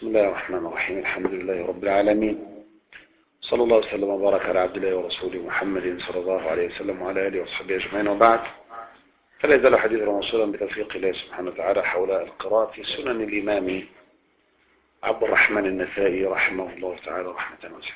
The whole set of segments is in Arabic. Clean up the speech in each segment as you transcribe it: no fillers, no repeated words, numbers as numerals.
بسم الله الرحمن الرحيم. الحمد لله رب العالمين، صلى الله وسلم وبارك على عبد الله ورسوله محمد صلى الله عليه وسلم وعلى آله وصحبه أجمعين، وبعد. فلا يزال حديثنا موصولا بتوفيق الله سبحانه وتعالى حول القراءة في سنن الإمام عبد الرحمن النسائي رحمه الله تعالى رحمة واسعة.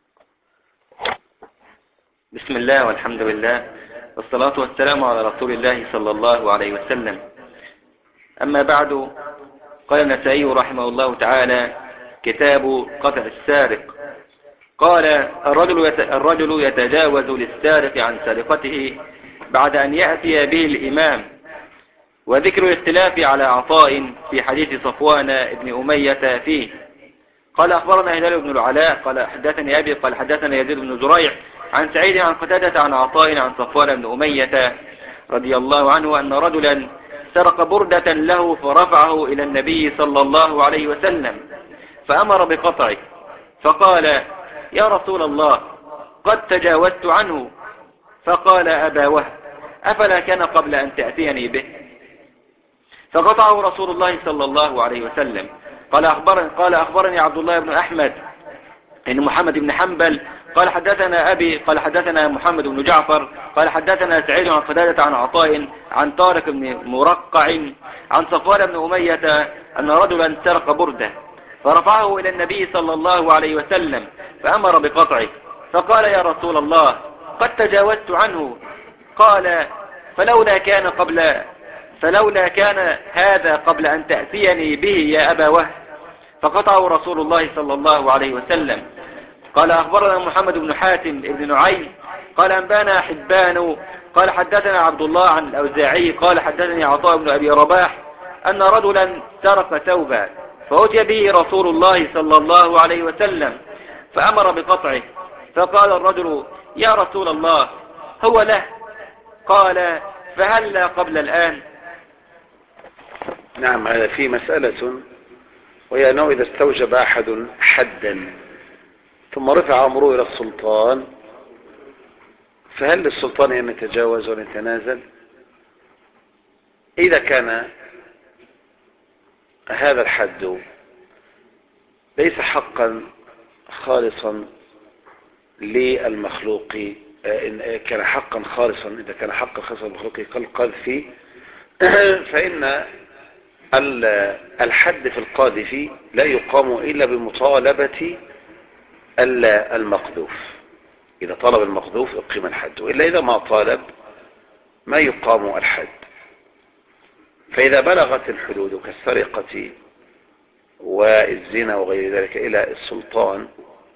بسم الله والحمد لله والصلاة والسلام على رسول الله صلى الله عليه وسلم. أما بعد، قال النسائي رحمه الله تعالى: كتاب قطع السارق. قال: الرجل يتجاوز للسارق عن سرقته بعد أن يأتي به الإمام. وذكر الاختلاف على عطاء في حديث صفوان بن أمية فيه. قال: أخبرنا هلال بن العلاء قال حدثني أبي قال حدثنا يزيد بن زريع عن سعيد عن قتادة عن عطاء عن صفوان بن أمية رضي الله عنه أن رجلا سرق بردة له فرفعه إلى النبي صلى الله عليه وسلم فأمر بقطعه، فقال: يا رسول الله، قد تجاوزت عنه. فقال أبا وهب: أفلا كان قبل أن تأتيني به؟ فقطعه رسول الله صلى الله عليه وسلم. قال أخبرني عبد الله بن أحمد إن محمد بن حنبل قال حدثنا أبي قال حدثنا محمد بن جعفر قال حدثنا سعيد عن قتادة عن عطاء عن طارق بن مرقع عن صفوان بن أمية أن رجلا سرق بردة فرفعه إلى النبي صلى الله عليه وسلم فأمر بقطعه، فقال: يا رسول الله، قد تجاوزت عنه. قال: فلولا كان هذا قبل أن تأتيني به يا أبا وهب. فقطعه رسول الله صلى الله عليه وسلم. قال: أخبرنا محمد بن حاتم بن نعيم قال أنبانا حبان قال حدثنا عبد الله عن الأوزاعي قال حدثني عطاء بن أبي رباح أن رجلا سرق ثوبا فأتي به رسول الله صلى الله عليه وسلم فأمر بقطعه، فقال الرجل: يا رسول الله، هو له. قال: فهلا قبل الآن؟ نعم، هذا في مسألة، وهي أنه إذا استوجب أحد حدا ثم رفع أمره إلى السلطان، فهل للسلطان أن يتجاوز ويتنازل؟ إذا كان هذا الحد ليس حقا خالصا للمخلوق، إن كان حقا خالصا، إذا كان حقا خالصا للمخلوق كالقذف، فإن الحد في القاذف لا يقام إلا بمطالبة المقذوف. إذا طلب المقذوف أقيم الحد، وإلا إذا ما طالب ما يقام الحد. فإذا بلغت الحدود كالسرقة والزنا وغير ذلك إلى السلطان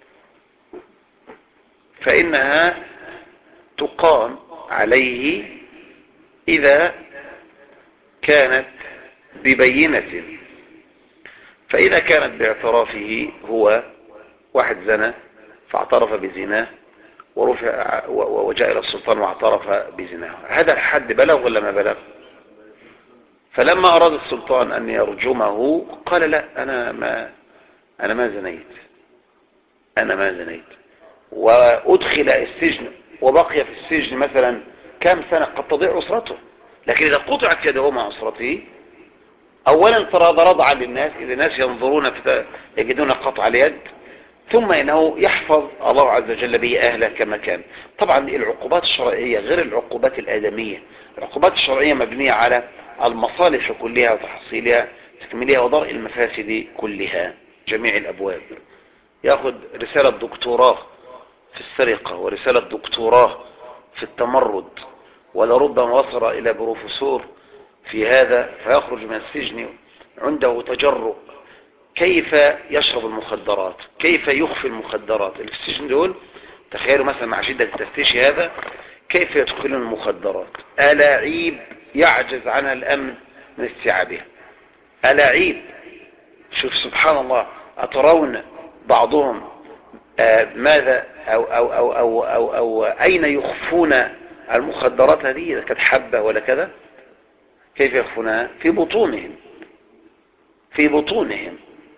فإنها تقام عليه إذا كانت ببينة. فإذا كانت باعترافه، هو واحد زنى فاعترف بزناه ورفع وجاء إلى السلطان واعترف بزناه، هذا الحد بلغ ولا ما بلغ؟ فلما أراد السلطان أن يرجمه قال: لا، أنا ما زنيت، وأدخل السجن وبقي في السجن مثلا كم سنة، قد تضيع أسرته. لكن إذا قطعت يده مع أسرته، أولا ترى رضعا للناس، إذا الناس ينظرون يجدون قطع اليد، ثم إنه يحفظ الله عز وجل به أهله كما كان. طبعا العقوبات الشرعية غير العقوبات الآدمية. العقوبات الشرعية مبنية على المصالح كلها وتحصيلها تكميلها ودرء المفاسد كلها، جميع الأبواب. يأخذ رسالة دكتوراه في السرقة ورسالة دكتوراه في التمرد، ولربما وصل إلى بروفيسور في هذا، فيخرج من السجن عنده تجرؤ كيف يشرب المخدرات، كيف يخفي المخدرات اللي في السجن دول. تخيلوا مثلا مع شدة التفتيش هذا كيف يدخلون المخدرات، ألاعيب يعجز عنها الأمن من استيعابها، ألاعيب. شوف سبحان الله، أترون بعضهم ماذا أو أين يخفون المخدرات هذه، إذا كانت حبة ولا كذا، كيف يخفونها؟ في بطونهم.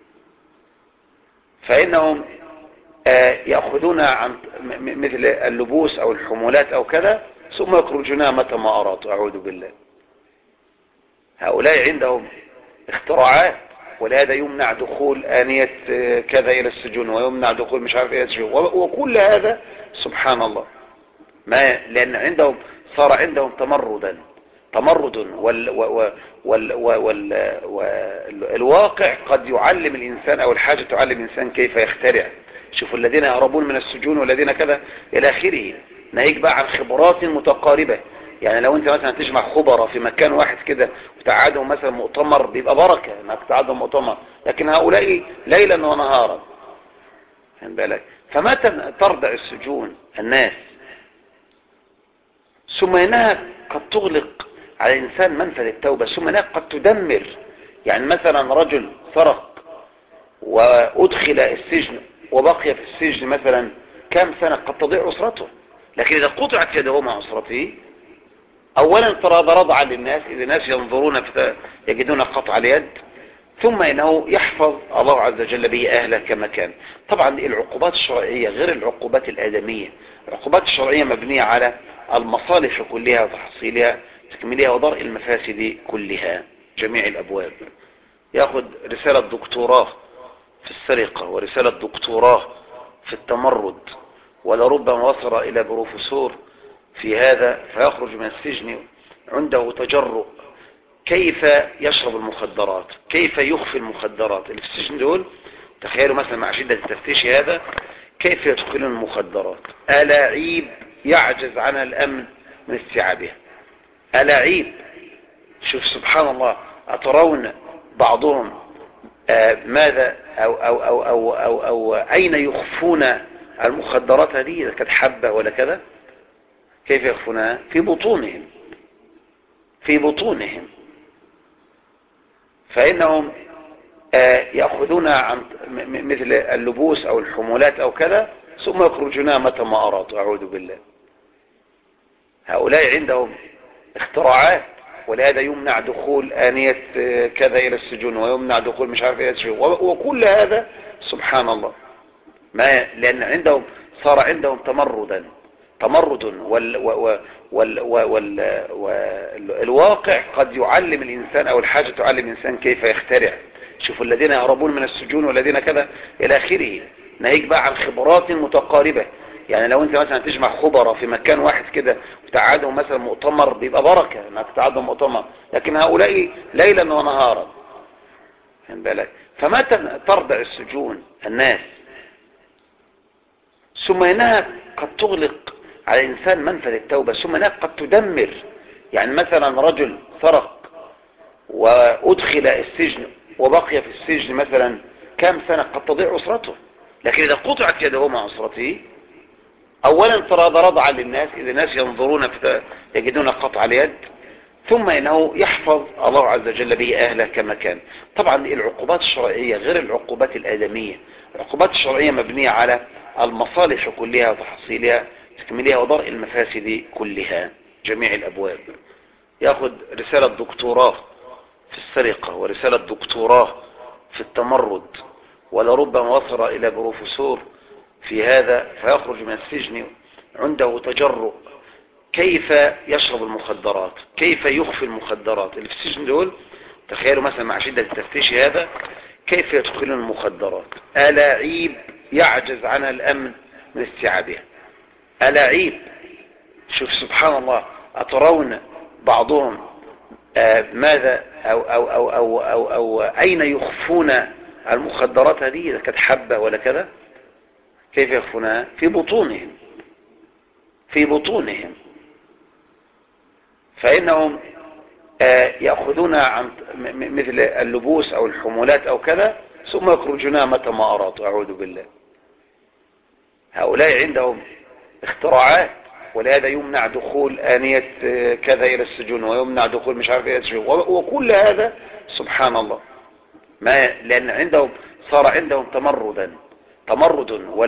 فإنهم يأخذون عن مثل اللبوس أو الحمولات أو كذا، ثم يخرجونها متى ما أرادوا. أعوذ بالله. هؤلاء عندهم اختراعات ولهذا يمنع دخول آنية كذا إلى السجون، ويمنع دخول مش عارف إلى السجون، وكل هذا سبحان الله. ما لأن عندهم صار عندهم تمرد والواقع قد يعلم الإنسان، أو الحاجة تعلم الإنسان كيف يخترع. شوفوا الذين يهربون من السجون والذين كذا إلى آخره. ناهيك بقى عن خبرات متقاربة. يعني لو انت مثلا تجمع خبراء في مكان واحد كده وتقعدهم مثلا مؤتمر، بيبقى بركة انك تقعدهم مؤتمر، لكن هؤلاء ليلا ونهارا. فهم بالك؟ فمتى تردع السجون الناس؟ ثم انها قد تغلق على الانسان منفذ التوبة، ثم انها قد تدمر. يعني مثلا رجل سرق وادخل السجن وبقي في السجن مثلا كام سنة، قد تضيع اسرته. لكن اذا قطعت يده مع اسرته، اولا ترى رضعا للناس، اذا الناس ينظرون يجدون قطع اليد، ثم انه يحفظ الله عز وجل به اهله كما كان. طبعا العقوبات الشرعية غير العقوبات الادمية. العقوبات الشرعية مبنية على المصالح كلها وتحصيلها تكميلها ودرء المفاسد كلها جميع الابواب. ياخذ رسالة دكتوراه في السرقة ورسالة دكتوراه في التمرد، ولربما وصل الى بروفيسور في هذا، فيخرج من السجن عنده تجرؤ كيف يشرب المخدرات، كيف يخفي المخدرات اللي في السجن دول. تخيلوا مثلا مع شدة التفتيش هذا كيف يدخلون المخدرات، ألاعيب يعجز عنها الأمن من استيعابها، ألاعيب. شوف سبحان الله، أترون بعضهم ماذا أو أين يخفون المخدرات هذه، إذا كانت حبة ولا كذا، كيف يخفونها؟ في بطونهم، في بطونهم. فإنهم يأخذون عن مثل اللبوس أو الحمولات أو كذا، ثم يخرجونها متى ما أرادوا. أعوذ بالله. هؤلاء عندهم اختراعات، ولهذا يمنع دخول آنية كذا إلى السجون، ويمنع دخول مش عارف إلى السجون، وكل هذا سبحان الله. ما لأن عندهم صار عندهم تمرد والواقع قد يعلم الإنسان، أو الحاجة تعلم الإنسان كيف يخترع. شوفوا الذين يهربون من السجون والذين كذا إلى آخره. ناهيك بقى عن خبرات متقاربة. يعني لو انت مثلا تجمع خبراء في مكان واحد كده وتقعدهم مثلا مؤتمر، بيبقى بركة انك تقعدهم مؤتمر، لكن هؤلاء ليلا ونهارا. فهم بالك؟ فمتى تردع السجون الناس؟ ثم انها قد تغلق على الانسان منفذ التوبة، ثم انها قد تدمر. يعني مثلا رجل سرق وادخل السجن وبقي في السجن مثلا كام سنة، قد تضيع اسرته. لكن اذا قطعت يده مع اسرته، اولا ترى رضعا للناس، اذا الناس ينظرون يجدون قطع اليد، ثم انه يحفظ الله عز وجل به اهله كما كان. طبعا العقوبات الشرعية غير العقوبات الادمية. العقوبات الشرعية مبنية على المصالح كلها وتحصيلها تكميلها ودرء المفاسد كلها جميع الابواب. ياخذ رسالة دكتوراه في السرقة ورسالة دكتوراه في التمرد، ولربما وصل الى بروفيسور في هذا، فيخرج من السجن عنده تجرؤ كيف يشرب المخدرات، كيف يخفي المخدرات اللي في السجن دول. تخيلوا مثلا مع شدة التفتيش هذا كيف يدخلون المخدرات، ألاعيب يعجز عنها الأمن من استيعابها، ألاعيب. شوف سبحان الله، أترون بعضهم ماذا أو أين يخفون المخدرات هذه، إذا كانت حبة ولا كذا، كيف يخفونها؟ في بطونهم، في بطونهم. فإنهم يأخذون عن مثل اللبوس أو الحمولات أو كذا، ثم يخرجونها متى ما أرادوا. أعوذ بالله. هؤلاء عندهم اختراعات، ولهذا يمنع دخول آنية كذا إلى السجون، ويمنع دخول مش عارف إلى السجون، وكل هذا سبحان الله. ما لأن عندهم صار عندهم تمرد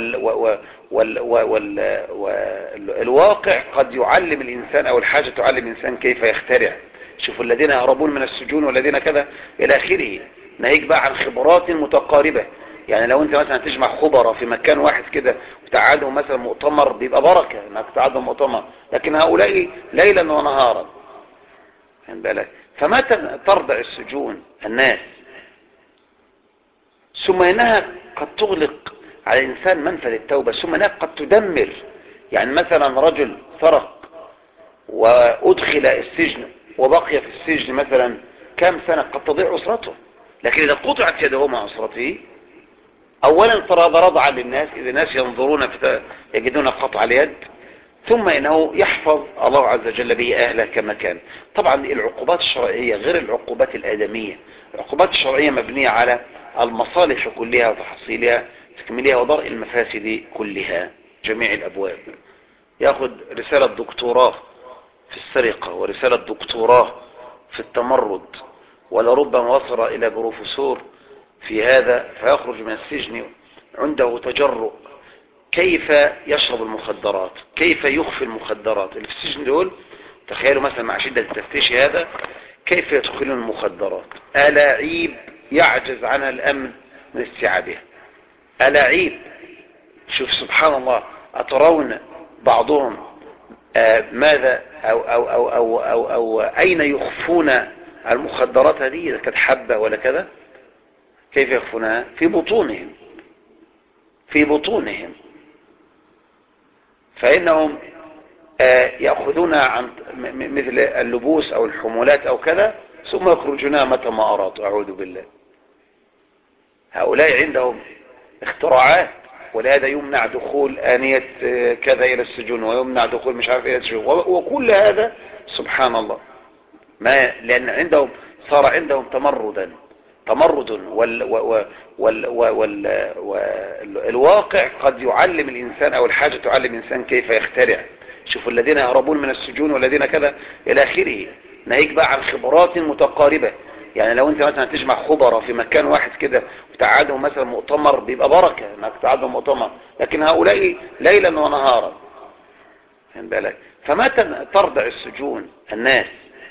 والواقع قد يعلم الإنسان، أو الحاجة تعلم الإنسان كيف يخترع. شوفوا الذين يهربون من السجون والذين كذا إلى آخره. ناهيك بقى عن خبرات متقاربة. يعني لو انت مثلا تجمع خبراء في مكان واحد كده وتقعدهم مثلا مؤتمر، بيبقى بركة انك تقعدهم مؤتمر، لكن هؤلاء ليلا ونهارا. فهم بالك؟ فمتى تردع السجون الناس؟ ثم إنها قد تغلق على الإنسان منفذ التوبة، ثم إنها قد تدمر. يعني مثلا رجل سرق وأدخل السجن وبقي في السجن مثلا كام سنة، قد تضيع أسرته. لكن إذا قطعت يده مع أسرته، أولا ترى رضعا للناس، إذا الناس ينظرون يجدون قطع اليد، ثم إنه يحفظ الله عز وجل به أهله كما كان. طبعا العقوبات الشرعية غير العقوبات الآدمية. العقوبات الشرعية مبنية على المصالح كلها وتحصيلها تكملها ودرء المفاسد كلها جميع الأبواب. ياخد رسالة دكتوراه في السرقة ورسالة دكتوراه في التمرد، ولربما وصل إلى بروفيسور في هذا، فيخرج من السجن عنده تجرؤ كيف يشرب المخدرات، كيف يخفي المخدرات اللي في السجن دول. تخيلوا مثلا مع شدة التفتيش هذا كيف يدخلون المخدرات، ألاعيب يعجز عنها الأمن من استيعابها، ألاعيب. شوف سبحان الله، أترون بعضهم ماذا أو أين يخفون المخدرات هذه، إذا كانت حبة ولا كذا، كيف يخفونها؟ في بطونهم، في بطونهم. فإنهم يأخذون عن مثل اللبوس أو الحمولات أو كذا، ثم يخرجونها متى ما أرادوا. أعوذ بالله. هؤلاء عندهم اختراعات، ولهذا يمنع دخول آنية كذا إلى السجون، ويمنع دخول مش عارف إلى السجون، وكل هذا سبحان الله. ما لأن عندهم صار عندهم تمرد والواقع قد يعلم الإنسان، أو الحاجة تعلم الإنسان كيف يخترع. شوفوا الذين يهربون من السجون والذين كذا إلى آخره. ناهيك بقى عن خبرات متقاربة. يعني لو انت مثلا تجمع خبراء في مكان واحد كده وتقعدهم مثلا مؤتمر، بيبقى بركة انك تقعدهم مؤتمر، لكن هؤلاء ليلا ونهارا. فهم بالك؟ فمتى ترضع السجون الناس.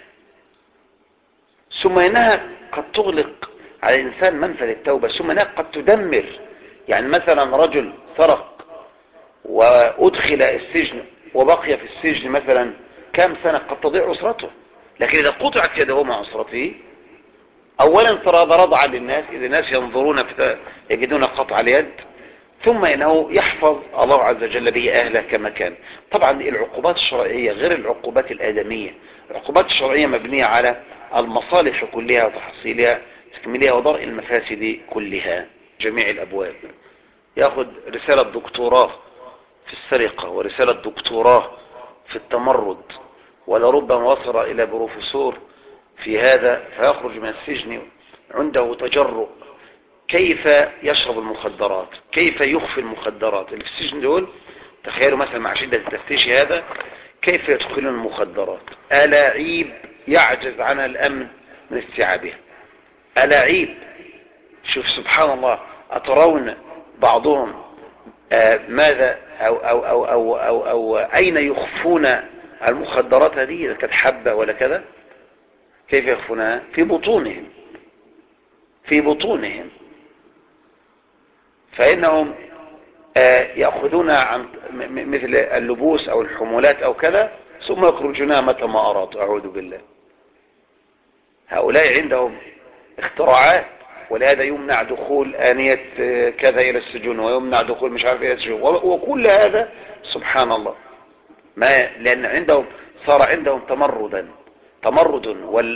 ثم إنها قد تغلق على الإنسان منفذ التوبة، ثم إنها قد تدمر. يعني مثلا رجل سرق وأدخل السجن وبقي في السجن مثلا كام سنة، قد تضيع أسرته. لكن إذا قطعت يده مع أسرته، أولا ترى رضعا للناس، إذا الناس ينظرون يجدون قطع اليد، ثم إنه يحفظ الله عز وجل به أهله كما كان. طبعا العقوبات الشرعية غير العقوبات الآدمية. العقوبات الشرعية مبنية على المصالح كلها وتحصيلها تكملها ودرء المفاسد كلها جميع الأبواب. ياخد رسالة دكتوراه في السرقة ورسالة دكتوراه في التمرد، ولربما وصل إلى بروفيسور في هذا، فيخرج من السجن عنده تجرؤ كيف يشرب المخدرات، كيف يخفي المخدرات اللي في السجن دول. تخيلوا مثلا مع شدة التفتيش هذا كيف يدخلون المخدرات، ألاعيب يعجز عنها الأمن من استيعابها، ألاعيب. شوف سبحان الله، أترون بعضهم ماذا أو أين يخفون المخدرات هذه، إذا كانت حبة ولا كذا، كيف يخفونها؟ في بطونهم، في بطونهم. فإنهم يأخذون عن مثل اللبوس أو الحمولات أو كذا، ثم يخرجونها متى ما أرادوا. أعوذ بالله. هؤلاء عندهم اختراعات، ولهذا يمنع دخول آنية كذا إلى السجون، ويمنع دخول مش عارف إلى السجون، وكل هذا سبحان الله. ما لأن عندهم صار عندهم تمرد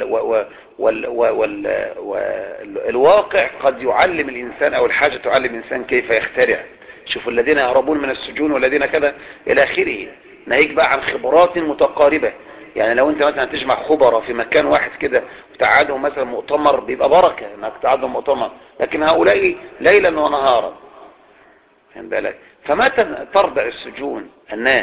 والواقع قد يعلم الإنسان، أو الحاجة تعلم الإنسان كيف يخترع. شوفوا الذين يهربون من السجون والذين كذا إلى آخره. ناهيك بقى عن خبرات متقاربة. يعني لو انت مثلا تجمع خبراء في مكان واحد كده وتقعدهم مثلا مؤتمر، بيبقى بركة انك تقعدهم مؤتمر، لكن هؤلاء ليلا ونهارا. فهم بالك؟ فمتى ترضع السجون الناس.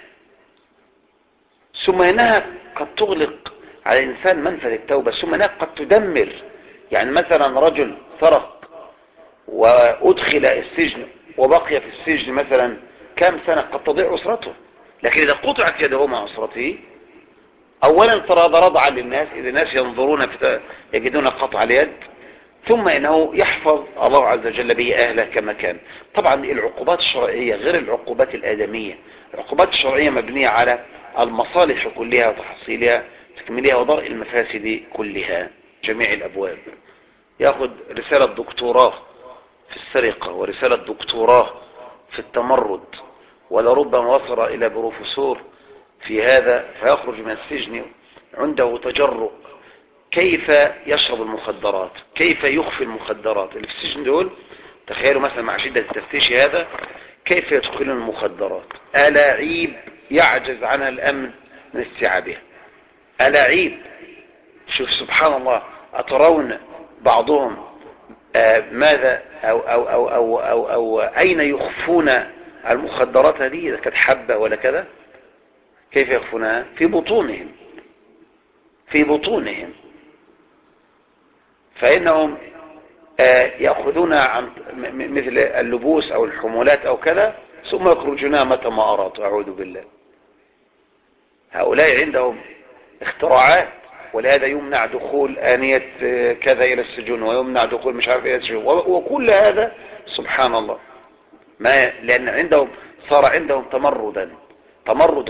ثم إنها قد تغلق على الإنسان منفذ التوبة، ثم إنها قد تدمر. يعني مثلا رجل سرق وأدخل السجن وبقي في السجن مثلا كام سنة، قد تضيع أسرته. لكن إذا قطعت يده مع أسرته، أولا ترى رضعا للناس، إذا الناس ينظرون يجدون قطع اليد، ثم إنه يحفظ الله عز وجل به أهله كما كان. طبعا العقوبات الشرعية غير العقوبات الآدمية. العقوبات الشرعية مبنية على المصالح كلها وتحصيلها تكملها ودرء المفاسد كلها جميع الأبواب. ياخد رسالة دكتوراه السرقة ورسالة دكتوراه في التمرد، ولربما وصل إلى بروفيسور في هذا فيخرج من السجن عنده تجرؤ كيف يشرب المخدرات، كيف يخفي المخدرات اللي في السجن دول. تخيلوا مثلا مع شدة التفتيش هذا كيف يدخلون المخدرات، ألاعيب يعجز عنها الأمن من استيعابها، ألاعيب. شوف سبحان الله، أترون بعضهم ماذا أو أين يخفون المخدرات هذه، إذا كانت حبة ولا كذا، كيف يخفونها؟ في بطونهم، في بطونهم. فإنهم يأخذون عن مثل اللبوس أو الحمولات أو كذا، ثم يخرجونها متى ما أرادوا. أعوذ بالله. هؤلاء عندهم اختراعات، ولهذا يمنع دخول آنية كذا إلى السجون، ويمنع دخول مش عارف إلى السجون، وكل هذا سبحان الله. ما لأن عندهم صار عندهم تمرد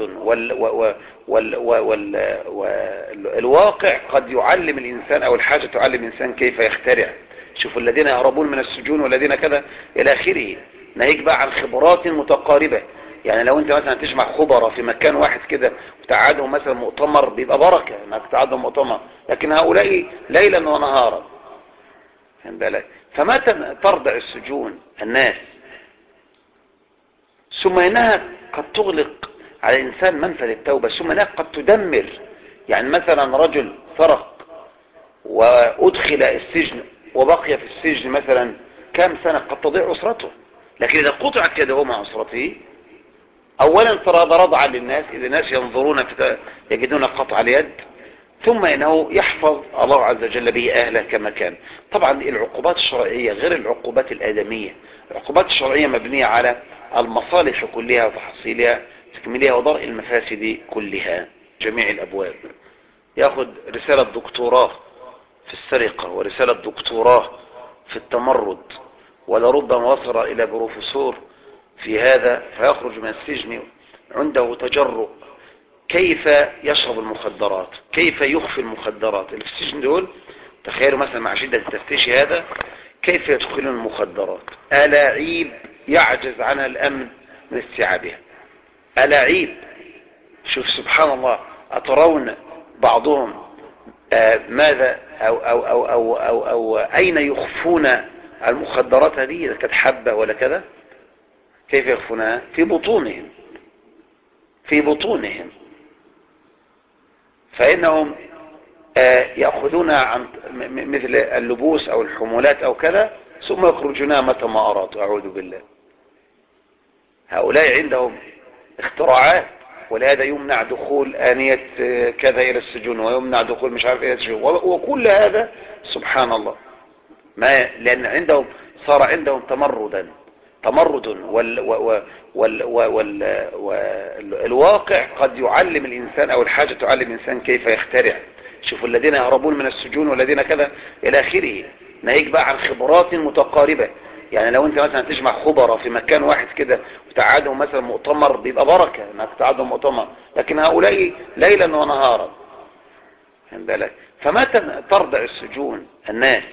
والواقع قد يعلم الإنسان، أو الحاجة تعلم الإنسان كيف يخترع. شوفوا الذين يهربون من السجون والذين كذا إلى آخره، ناهيك بقى عن خبرات متقاربة. يعني لو انت مثلا تجمع خبراء في مكان واحد كده وتقعدهم مثلا مؤتمر، بيبقى بركة انك تقعدهم مؤتمر، لكن هؤلاء ليلا ونهارا. فهم بالك؟ فما ترضع السجون الناس، ثم انها قد تغلق على الانسان منفذ التوبة، ثم انها قد تدمر. يعني مثلا رجل سرق وادخل السجن وبقي في السجن مثلا كام سنة، قد تضيع اسرته. لكن اذا قطعت يده مع اسرته، اولا ترى رضعا للناس، اذا الناس ينظرون يجدون قطع اليد، ثم انه يحفظ الله عز وجل به اهله كما كان. طبعا العقوبات الشرعية غير العقوبات الادمية. العقوبات الشرعية مبنية على المصالح كلها وتحصيلها تكميلها ودرء المفاسد كلها جميع الابواب. ياخذ رسالة دكتوراه في السرقة ورسالة دكتوراه في التمرد، ولربما وصل الى بروفيسور في هذا فيخرج من السجن عنده تجرؤ كيف يشرب المخدرات، كيف يخفي المخدرات اللي في السجن دول. تخيلوا مثلا مع شدة التفتيش هذا كيف يدخلون المخدرات، ألاعيب يعجز عنها الأمن من استيعابها، ألاعيب. شوف سبحان الله، أترون بعضهم ماذا أو أين يخفون على المخدرات هذه إذا كانت حبة ولا كذا، كيف يخفونها؟ في بطونهم، في بطونهم. فإنهم يأخذون عن مثل اللبوس أو الحمولات أو كذا، ثم يخرجونها متى ما أرادوا. أعوذ بالله. هؤلاء عندهم اختراعات، ولهذا يمنع دخول آنية كذا إلى السجون، ويمنع دخول مش عارف إلى السجون، وكل هذا سبحان الله. ما لأن عندهم صار عندهم تمرد والواقع قد يعلم الإنسان، أو الحاجة تعلم الإنسان كيف يخترع. شوفوا الذين يهربون من السجون والذين كذا إلى آخره، ناهيك بقى عن خبرات متقاربة. يعني لو انت مثلا تجمع خبراء في مكان واحد كده وتقعدهم مثلا مؤتمر، بيبقى بركة انك تقعدهم مؤتمر، لكن هؤلاء ليلا ونهارا. فهم بالك؟ فما ترضع السجون الناس،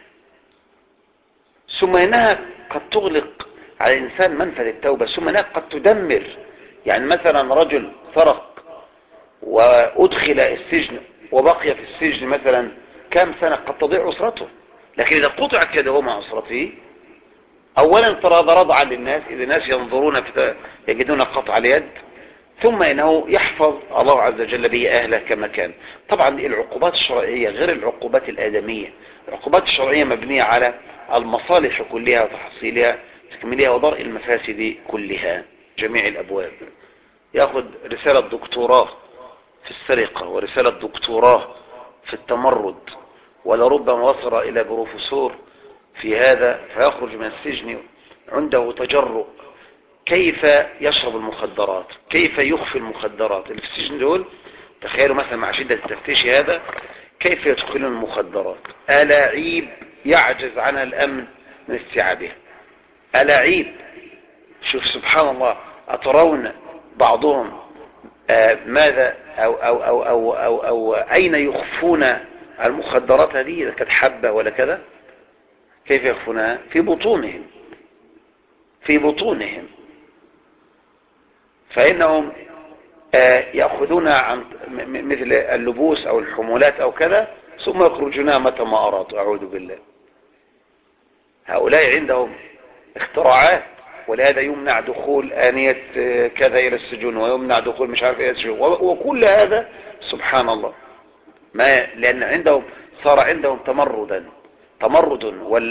ثم انها قد تغلق على الانسان منفذ التوبة، ثم انها قد تدمر. يعني مثلا رجل سرق وادخل السجن وبقي في السجن مثلا كام سنة، قد تضيع اسرته. لكن اذا قطعت يده مع اسرته، اولا ترى رضعا للناس، اذا الناس ينظرون يجدون قطع اليد، ثم انه يحفظ الله عز وجل به اهله كما كان. طبعا العقوبات الشرعية غير العقوبات الادمية. العقوبات الشرعية مبنية على المصالح كلها وتحصيلها تكميلها ودرء المفاسد كلها جميع الابواب. ياخذ رسالة دكتوراه في السرقة ورسالة دكتوراه في التمرد، ولربما وصل الى بروفيسور في هذا فيخرج من السجن عنده تجرؤ كيف يشرب المخدرات، كيف يخفي المخدرات اللي في السجن دول. تخيلوا مثلا مع شدة التفتيش هذا كيف يدخلون المخدرات، ألاعيب يعجز عنها الأمن من استيعابها، ألاعيب. شوف سبحان الله، أترون بعضهم ماذا أو أين يخفون المخدرات هذه إذا كانت حبة ولا كذا، كيف يخفونها؟ في بطونهم، في بطونهم، فإنهم يأخذون عن مثل اللبوس أو الحمولات أو كذا، ثم يخرجونها متى ما أرادوا. أعوذ بالله. هؤلاء عندهم اختراعات، ولهذا يمنع دخول آنية كذا إلى السجون، ويمنع دخول مش عارف إيه السجون، وكل هذا سبحان الله. ما لأن عندهم صار عندهم تمرد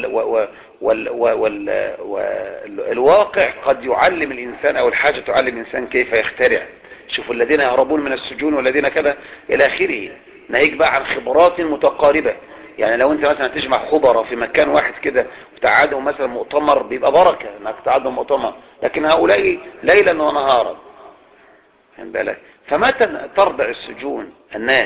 والواقع قد يعلم الإنسان، أو الحاجة تعلم الإنسان كيف يخترع. شوفوا الذين يهربون من السجون والذين كذا إلى آخره، ناهيك بقى عن خبرات متقاربة. يعني لو انت مثلا تجمع خبراء في مكان واحد كده وتقعدهم مثلا مؤتمر، بيبقى بركة انك تقعدهم مؤتمر، لكن هؤلاء ليلا ونهارا. فهم بالك؟ فمتى ترضع السجون الناس،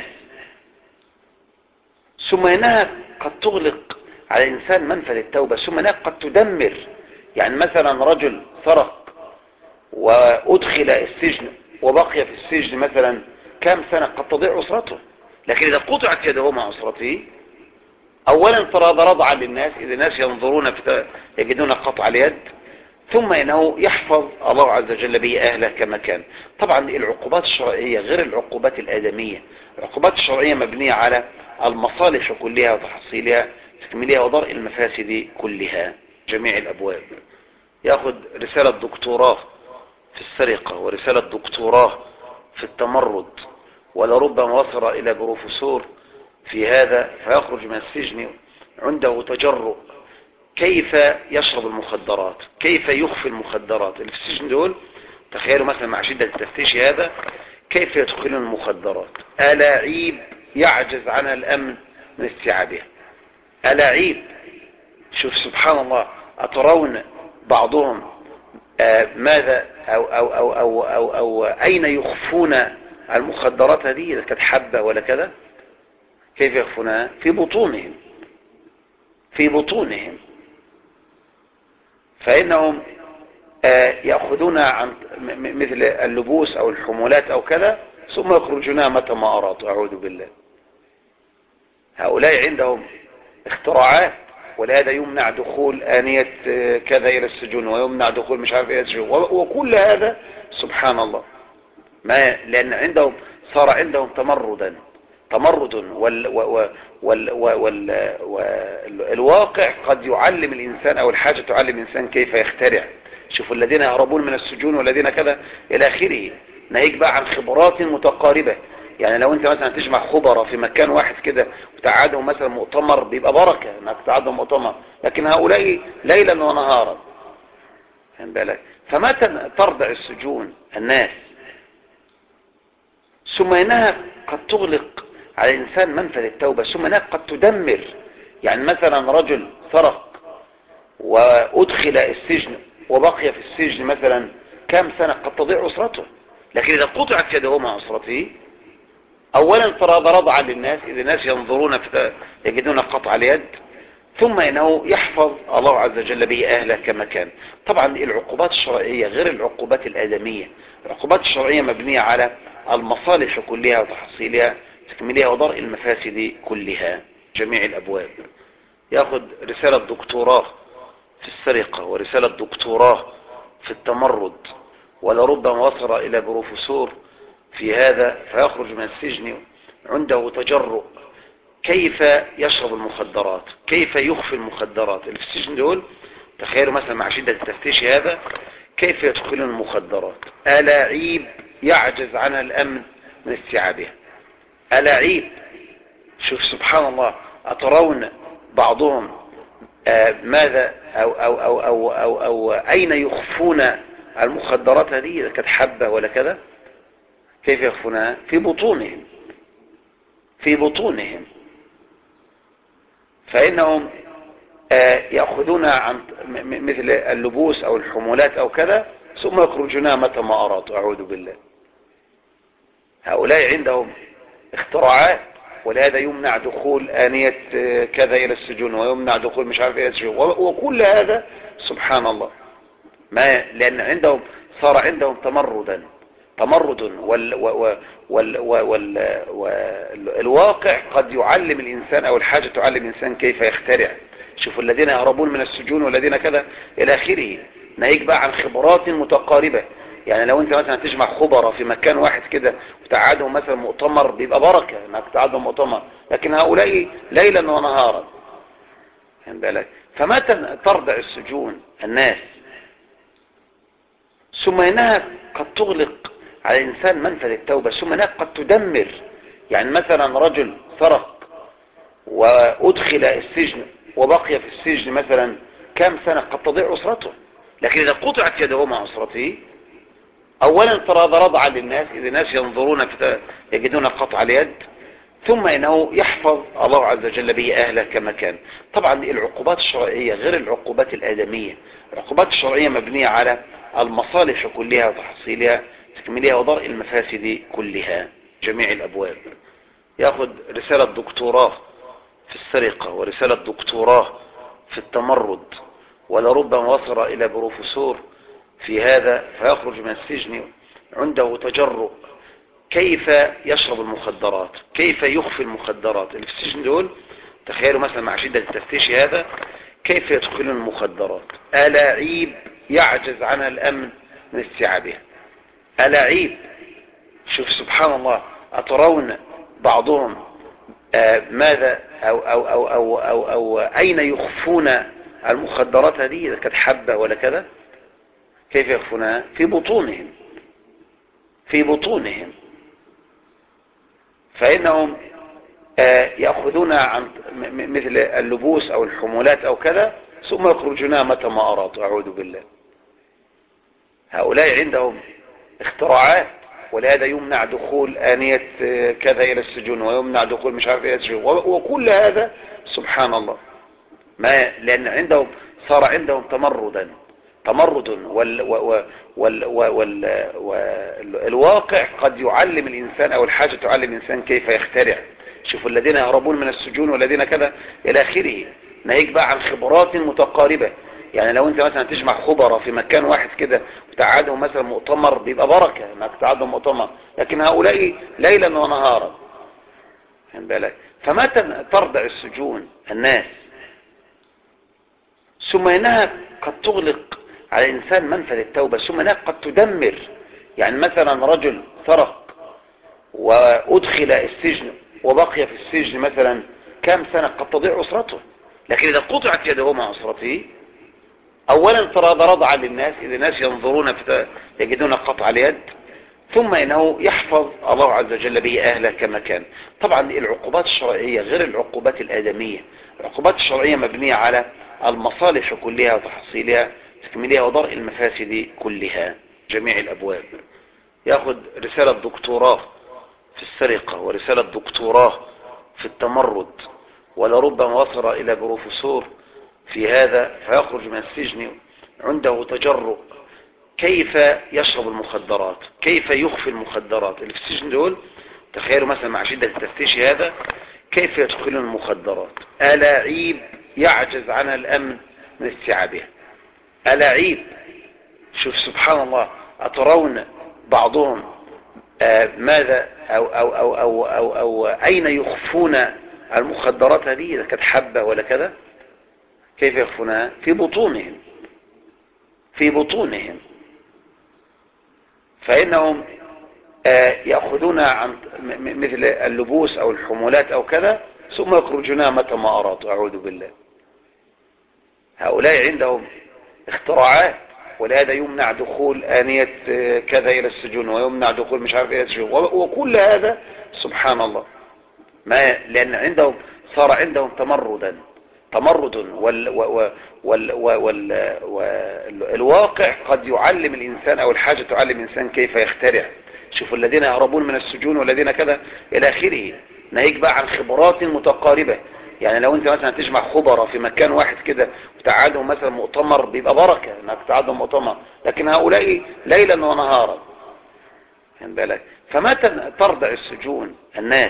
ثم انها قد تغلق على الانسان منفذ التوبة، ثم انها قد تدمر. يعني مثلا رجل سرق وادخل السجن وبقي في السجن مثلا كام سنة، قد تضيع اسرته. لكن اذا قطعت يده مع اسرته، اولا فراد رضعا للناس، اذا الناس ينظرون يجدون قطع اليد، ثم انه يحفظ الله عز وجل به اهله كما كان. طبعا العقوبات الشرعية غير العقوبات الادمية. العقوبات الشرعية مبنية على المصالح كلها وتحصيلها تكميلها ودرء المفاسد كلها، جميع الابواب. ياخذ رسالة دكتوراه في السرقة، ورسالة دكتوراه في التمرد، ولربما وصل الى بروفيسور في هذا، فيخرج من السجن عنده تجرؤ كيف يشرب المخدرات، كيف يخفي المخدرات اللي في السجن دول. تخيلوا مثلا مع شدة التفتيش هذا كيف يدخلون المخدرات، ألاعيب يعجز عنها الأمن من استيعابها، ألاعيب. شوف سبحان الله، أترون بعضهم ماذا أو أين يخفون المخدرات هذه، إذا كانت حبة ولا كذا، كيف يخفونها؟ في بطونهم، في بطونهم. فإنهم يأخذون عن مثل اللبوس أو الحمولات أو كذا، ثم يخرجونها متى ما أرادوا. أعوذ بالله. هؤلاء عندهم اختراعات، ولهذا يمنع دخول آنية كذا إلى السجون، ويمنع دخول مش عارف إيه السجون، وكل هذا سبحان الله. ما لأن عندهم صار عندهم تمرد والواقع قد يعلم الإنسان، أو الحاجة تعلم الإنسان كيف يخترع. شوفوا الذين يهربون من السجون والذين كذا إلى آخره، ناهيك بقى عن خبرات متقاربة. يعني لو انت مثلا تجمع خبراء في مكان واحد كده وتقعدهم مثلا مؤتمر، بيبقى بركة انك تقعدهم مؤتمر، لكن هؤلاء ليلا ونهارا. فهم بالك؟ فمتى ترضع السجون الناس، ثم انها قد تغلق على الانسان منفذ التوبة، ثم انها قد تدمر. يعني مثلا رجل سرق وادخل السجن وبقي في السجن مثلا كام سنة، قد تضيع اسرته. لكن اذا قطعت يده مع اسرته، اولا فراد رضعا للناس، اذا الناس ينظرون يجدون قطع اليد، ثم انه يحفظ الله عز وجل به اهله كما كان. طبعا العقوبات الشرعية غير العقوبات الادمية. العقوبات الشرعية مبنية على المصالح كلها وتحصيلها تكميلها ودرء المفاسد كلها، جميع الابواب. ياخذ رسالة دكتوراه في السرقة، ورسالة دكتوراه في التمرد، ولربما وصل الى بروفيسور في هذا، فيخرج من السجن عنده تجرؤ كيف يشرب المخدرات، كيف يخفي المخدرات اللي في السجن دول. تخيلوا مثلا مع شدة التفتيش هذا كيف يدخلون المخدرات، ألاعيب يعجز عنها الأمن من استيعابها، ألاعيب. شوف سبحان الله، أترون بعضهم ماذا أو أين يخفون المخدرات هذه، إذا كانت حبة ولا كذا، كيف يخفونها؟ في بطونهم، في بطونهم. فإنهم يأخذون عن مثل اللبوس أو الحمولات أو كذا، ثم يخرجونها متى ما أرادوا. أعوذ بالله. هؤلاء عندهم اختراعات، ولهذا يمنع دخول آنية كذا إلى السجون، ويمنع دخول مش عارف إيه السجون، وكل هذا سبحان الله. ما لأن عندهم صار عندهم تمرد والواقع قد يعلم الإنسان، أو الحاجة تعلم الإنسان كيف يخترع. شوفوا الذين يهربون من السجون والذين كذا إلى آخره، ناهيك بقى عن خبرات متقاربة. يعني لو انت مثلا تجمع خبراء في مكان واحد كده وتقعدهم مثلا مؤتمر، بيبقى بركة انك تقعدهم مؤتمر، لكن هؤلاء ليلا ونهارا. فاهم بالك؟ فمتى ترضع السجون الناس، ثم انها قد تغلق على الانسان منفذ التوبة، ثم انها قد تدمر. يعني مثلا رجل سرق وادخل السجن وبقي في السجن مثلا كام سنة، قد تضيع اسرته. لكن اذا قطعت يده مع اسرته، اولا ترى رضعا للناس، اذا الناس ينظرون يجدون قطع اليد، ثم انه يحفظ الله عز وجل به اهله كما كان. طبعا العقوبات الشرعية غير العقوبات الادمية. العقوبات الشرعية مبنية على المصالح كلها وتحصيلها تكميلها ودرء المفاسد كلها جميع الابواب. ياخذ رسالة دكتوراه في السرقة ورسالة دكتوراه في التمرد، ولربما وصل الى بروفيسور في هذا، فيخرج من السجن عنده تجرؤ كيف يشرب المخدرات، كيف يخفي المخدرات اللي في السجن دول. تخيلوا مثلا مع شدة التفتيش هذا كيف يدخلون المخدرات، ألاعيب يعجز عنها الأمن من استيعابها، ألاعيب. شوف سبحان الله، أترون بعضهم ماذا أو أين يخفون المخدرات هذه، إذا كانت حبة ولا كذا، كيف يخفونها؟ في بطونهم، في بطونهم. فإنهم يأخذون عن مثل اللبوس أو الحمولات أو كذا، ثم يخرجونها متى ما أرادوا. أعوذ بالله. هؤلاء عندهم اختراعات، ولهذا يمنع دخول آنية كذا إلى السجون، ويمنع دخول مش عارف إلى السجون، وكل هذا سبحان الله. ما لأن عندهم صار عندهم تمرد والواقع قد يعلم الإنسان، أو الحاجة تعلم الإنسان كيف يخترع. شوفوا الذين يهربون من السجون والذين كذا إلى آخره. ناهيك بقى عن خبرات متقاربة. يعني لو انت مثلا تجمع خبراء في مكان واحد كده وتقعدهم مثلا مؤتمر، بيبقى بركة انك تقعدهم مؤتمر، لكن هؤلاء ليلا ونهارا. فاهم بالك؟ فمتى ترضع السجون الناس، ثم انها قد تغلق على الانسان منفذ التوبة، ثم انها قد تدمر. يعني مثلا رجل سرق وادخل السجن وبقي في السجن مثلا كام سنة، قد تضيع اسرته. لكن اذا قطعت يده مع اسرته، اولا ترى رضعا للناس، اذا الناس ينظرون يجدون قطع اليد، ثم انه يحفظ الله عز وجل به اهله كما كان. طبعا العقوبات الشرعية غير العقوبات الادمية. العقوبات الشرعية مبنية على المصالح كلها وتحصيلها تكميلها ودرء المفاسد كلها جميع الابواب. ياخذ رسالة دكتوراه في السرقة ورسالة دكتوراه في التمرد، ولربما وصل الى بروفيسور في هذا، فيخرج من السجن عنده تجرؤ كيف يشرب المخدرات، كيف يخفي المخدرات اللي في السجن دول. تخيلوا مثلا مع شدة التفتيش هذا كيف يدخلون المخدرات، ألاعيب يعجز عنها الأمن من استيعابها، ألاعيب. شوف سبحان الله، أترون بعضهم ماذا أو أين يخفون المخدرات هذه، إذا كانت حبة ولا كذا، كيف يخفونها؟ في بطونهم، في بطونهم. فإنهم يأخذون عن مثل اللبوس أو الحمولات أو كذا، ثم يخرجونها متى ما أرادوا. أعوذ بالله. هؤلاء عندهم اختراعات، ولهذا يمنع دخول آنية كذا إلى السجون، ويمنع دخول مش عارف إلى السجون، وكل هذا سبحان الله. ما لأن عندهم صار عندهم تمرد والواقع قد يعلم الإنسان، أو الحاجة تعلم الإنسان كيف يخترع. شوفوا الذين يهربون من السجون والذين كذا إلى آخره. ناهيك بقى عن خبرات متقاربة. يعني لو انت مثلا تجمع خبراء في مكان واحد كده وتقعدهم مثلا مؤتمر، بيبقى بركة انك تقعدهم مؤتمر، لكن هؤلاء ليلا ونهارا. فاهم بالك؟ فمتى ترضع السجون الناس،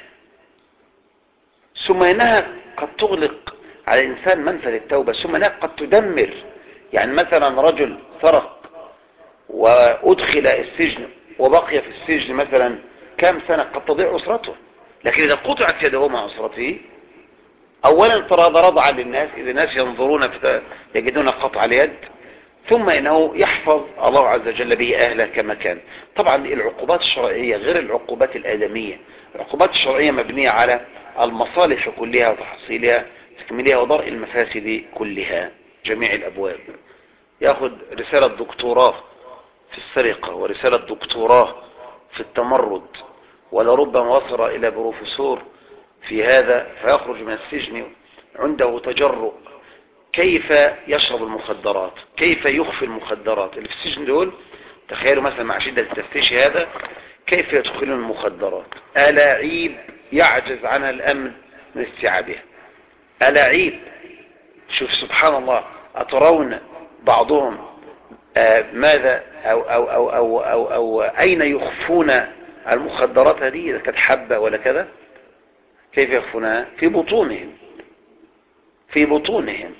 ثم انها قد تغلق على الانسان منفذ التوبة، ثم انها قد تدمر. يعني مثلا رجل سرق وادخل السجن وبقي في السجن مثلا كام سنة، قد تضيع اسرته. لكن اذا قطعت يده مع اسرته، اولا ترى رضعا للناس، اذا الناس ينظرون يجدون قطع اليد، ثم إنه يحفظ الله عز وجل به أهله كما كان. طبعا العقوبات الشرعية غير العقوبات الآدمية. العقوبات الشرعية مبنية على المصالح كلها وتحصيلها تكملها ودرء المفاسد كلها جميع الأبواب. يأخذ رسالة دكتوراه في السرقة ورسالة دكتوراه في التمرد، ولربما وصل إلى بروفيسور في هذا، فيخرج من السجن عنده تجرؤ كيف يشرب المخدرات، كيف يخفي المخدرات اللي في السجن دول. تخيلوا مثلا مع شدة التفتيش هذا كيف يدخلون المخدرات، ألاعيب يعجز عنها الأمن من استيعابها، ألاعيب. شوف سبحان الله، أترون بعضهم ماذا أو أين يخفون المخدرات هذه، إذا كانت حبة ولا كذا، كيف يخفونها؟ في بطونهم، في بطونهم.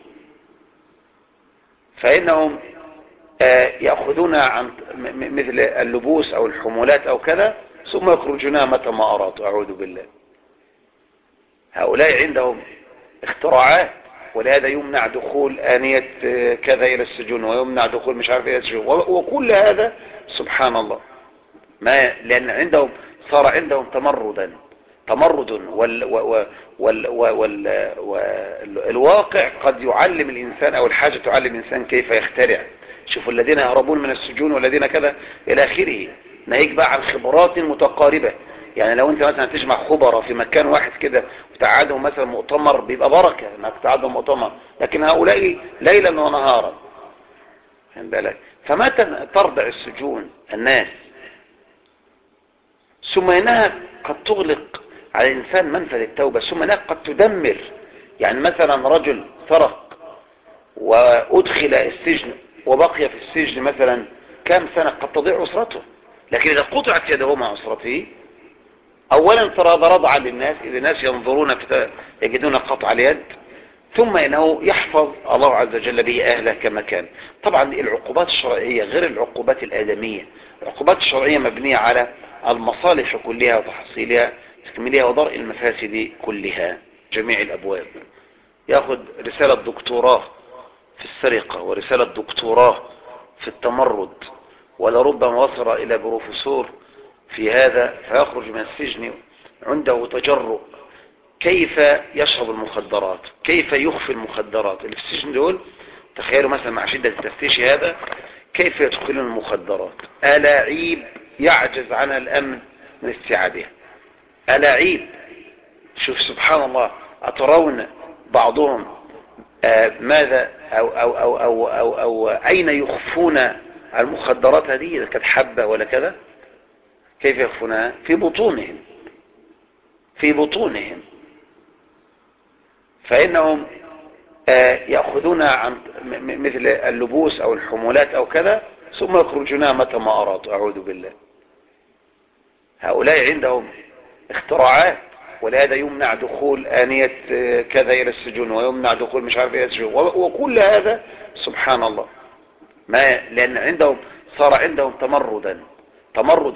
فإنهم يأخذون عن مثل اللبوس أو الحمولات أو كذا، ثم يخرجونها متى ما أرادوا. أعوذ بالله. هؤلاء عندهم اختراعات، ولهذا يمنع دخول آنية كذا إلى السجون، ويمنع دخول مش عارف إلى السجون، وكل هذا سبحان الله. ما لأن عندهم صار عندهم تمرد والواقع قد يعلم الإنسان، أو الحاجة تعلم الإنسان كيف يخترع. شوفوا الذين يهربون من السجون والذين كذا إلى آخره، ناهيك بقى عن خبرات متقاربة. يعني لو انت مثلا تجمع خبراء في مكان واحد كده وتقعدهم مثلا مؤتمر، بيبقى بركة انك تقعدهم مؤتمر، لكن هؤلاء ليلا ونهارا. فهم بالك؟ فمتى ترضع السجون الناس، ثم انها قد تغلق على الانسان منفذ التوبة، ثم انها قد تدمر. يعني مثلا رجل سرق وادخل السجن وبقي في السجن مثلا كام سنة، قد تضيع اسرته. لكن اذا قطعت يده مع اسرته، اولا ترى رضعا للناس، اذا الناس ينظرون يجدون قطع اليد، ثم انه يحفظ الله عز وجل به اهله كما كان. طبعا العقوبات الشرعية غير العقوبات الآدمية. العقوبات الشرعية مبنية على المصالح كلها وتحصيلها تكملها ودرء المفاسد كلها جميع الأبواب. يأخذ رسالة دكتوراه في السرقة ورسالة دكتوراه في التمرد، ولربما وصل إلى بروفيسور في هذا، فيخرج من السجن عنده تجرؤ كيف يشرب المخدرات، كيف يخفي المخدرات اللي في السجن دول. تخيلوا مثلا مع شدة التفتيش هذا كيف يدخلون المخدرات، ألاعيب يعجز عنها الأمن من استيعابها، ألاعيب. شوف سبحان الله، أترون بعضهم ماذا أو أين يخفون المخدرات هذه، إذا كانت حبة ولا كذا، كيف يخفونها؟ في بطونهم، في بطونهم. فإنهم يأخذون عن مثل اللبوس أو الحمولات أو كذا، ثم يخرجونها متى ما أرادوا. أعوذ بالله. هؤلاء عندهم اختراعات، ولهذا يمنع دخول آنية كذا إلى السجون، ويمنع دخول مش عارف إلى السجون، وكل هذا سبحان الله. ما لأن عندهم صار عندهم تمرد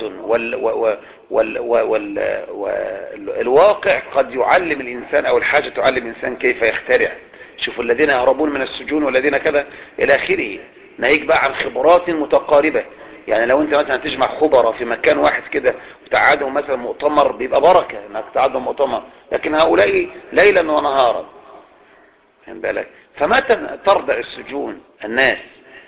والواقع قد يعلم الإنسان، أو الحاجة تعلم الإنسان كيف يخترع. شوفوا الذين يهربون من السجون والذين كذا إلى آخره، ناهيك بقى عن خبرات متقاربة. يعني لو انت مثلا تجمع خبراء في مكان واحد كده وتقعدهم مثلا مؤتمر، بيبقى بركة انك تقعدهم مؤتمر، لكن هؤلاء ليلا ونهارا. فهم بالك؟ فمتى ترضع السجون الناس،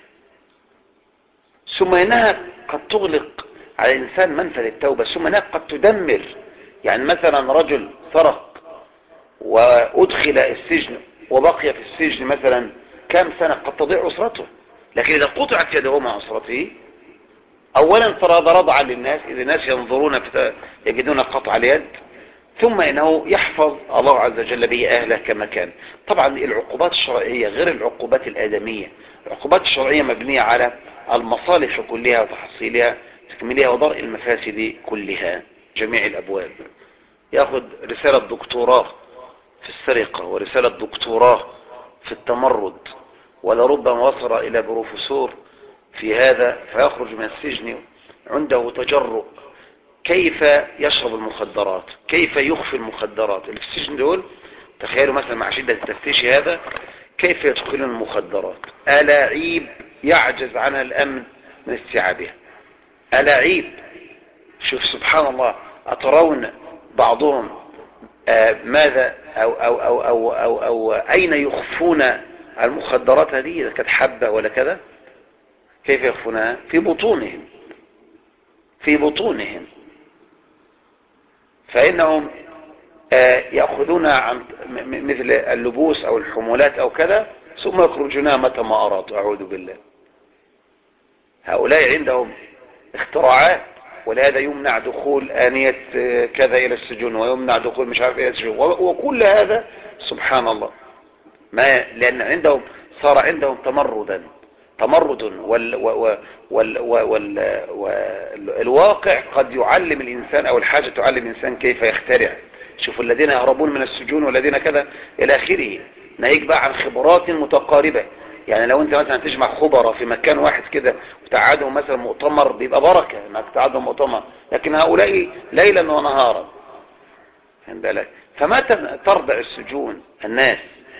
ثم انها قد تغلق على الانسان منفذ التوبة، ثم انها قد تدمر. يعني مثلا رجل سرق وادخل السجن وبقي في السجن مثلا كام سنة، قد تضيع اسرته. لكن اذا قطعت يده مع اسرته، اولا ترى رضعا للناس، اذا الناس ينظرون يجدون قطع اليد، ثم انه يحفظ الله عز وجل به اهله كما كان. طبعا العقوبات الشرعية غير العقوبات الآدمية. العقوبات الشرعية مبنية على المصالح كلها وتحصيلها تكملها ودرء المفاسد كلها جميع الأبواب. يأخذ رسالة دكتوراه في السرقة ورسالة دكتوراه في التمرد، ولربما وصل إلى بروفيسور في هذا، فيخرج من السجن عنده تجرؤ كيف يشرب المخدرات، كيف يخفي المخدرات اللي في السجن دول. تخيلوا مثلا مع شدة التفتيش هذا كيف يدخلون المخدرات، ألاعيب يعجز عنها الأمن من استيعابها. ألاعيب، شوف سبحان الله، أترون بعضهم ماذا أو أين يخفون المخدرات هذه إذا كانت حبة ولا كذا؟ كيف يخفونها؟ في بطونهم، في بطونهم. فإنهم يأخذون عن مثل اللبوس أو الحمولات أو كذا، ثم يخرجونها متى ما أرادوا. أعوذ بالله. هؤلاء عندهم اختراعات، ولهذا يمنع دخول آنية كذا إلى السجون، ويمنع دخول مش عارف إلى السجون، وكل هذا سبحان الله. ما لأن عندهم صار عندهم تمرد والواقع قد يعلم الإنسان، أو الحاجة تعلم الإنسان كيف يخترع. شوفوا الذين يهربون من السجون والذين كذا إلى آخره. ناهيك بقى عن خبرات متقاربة. يعني لو انت مثلا تجمع خبراء في مكان واحد كده وتقعدهم مثلا مؤتمر، بيبقى بركة انك تقعدهم مؤتمر، لكن هؤلاء ليلا ونهارا. فهم بالك؟ فما ترضع السجون الناس،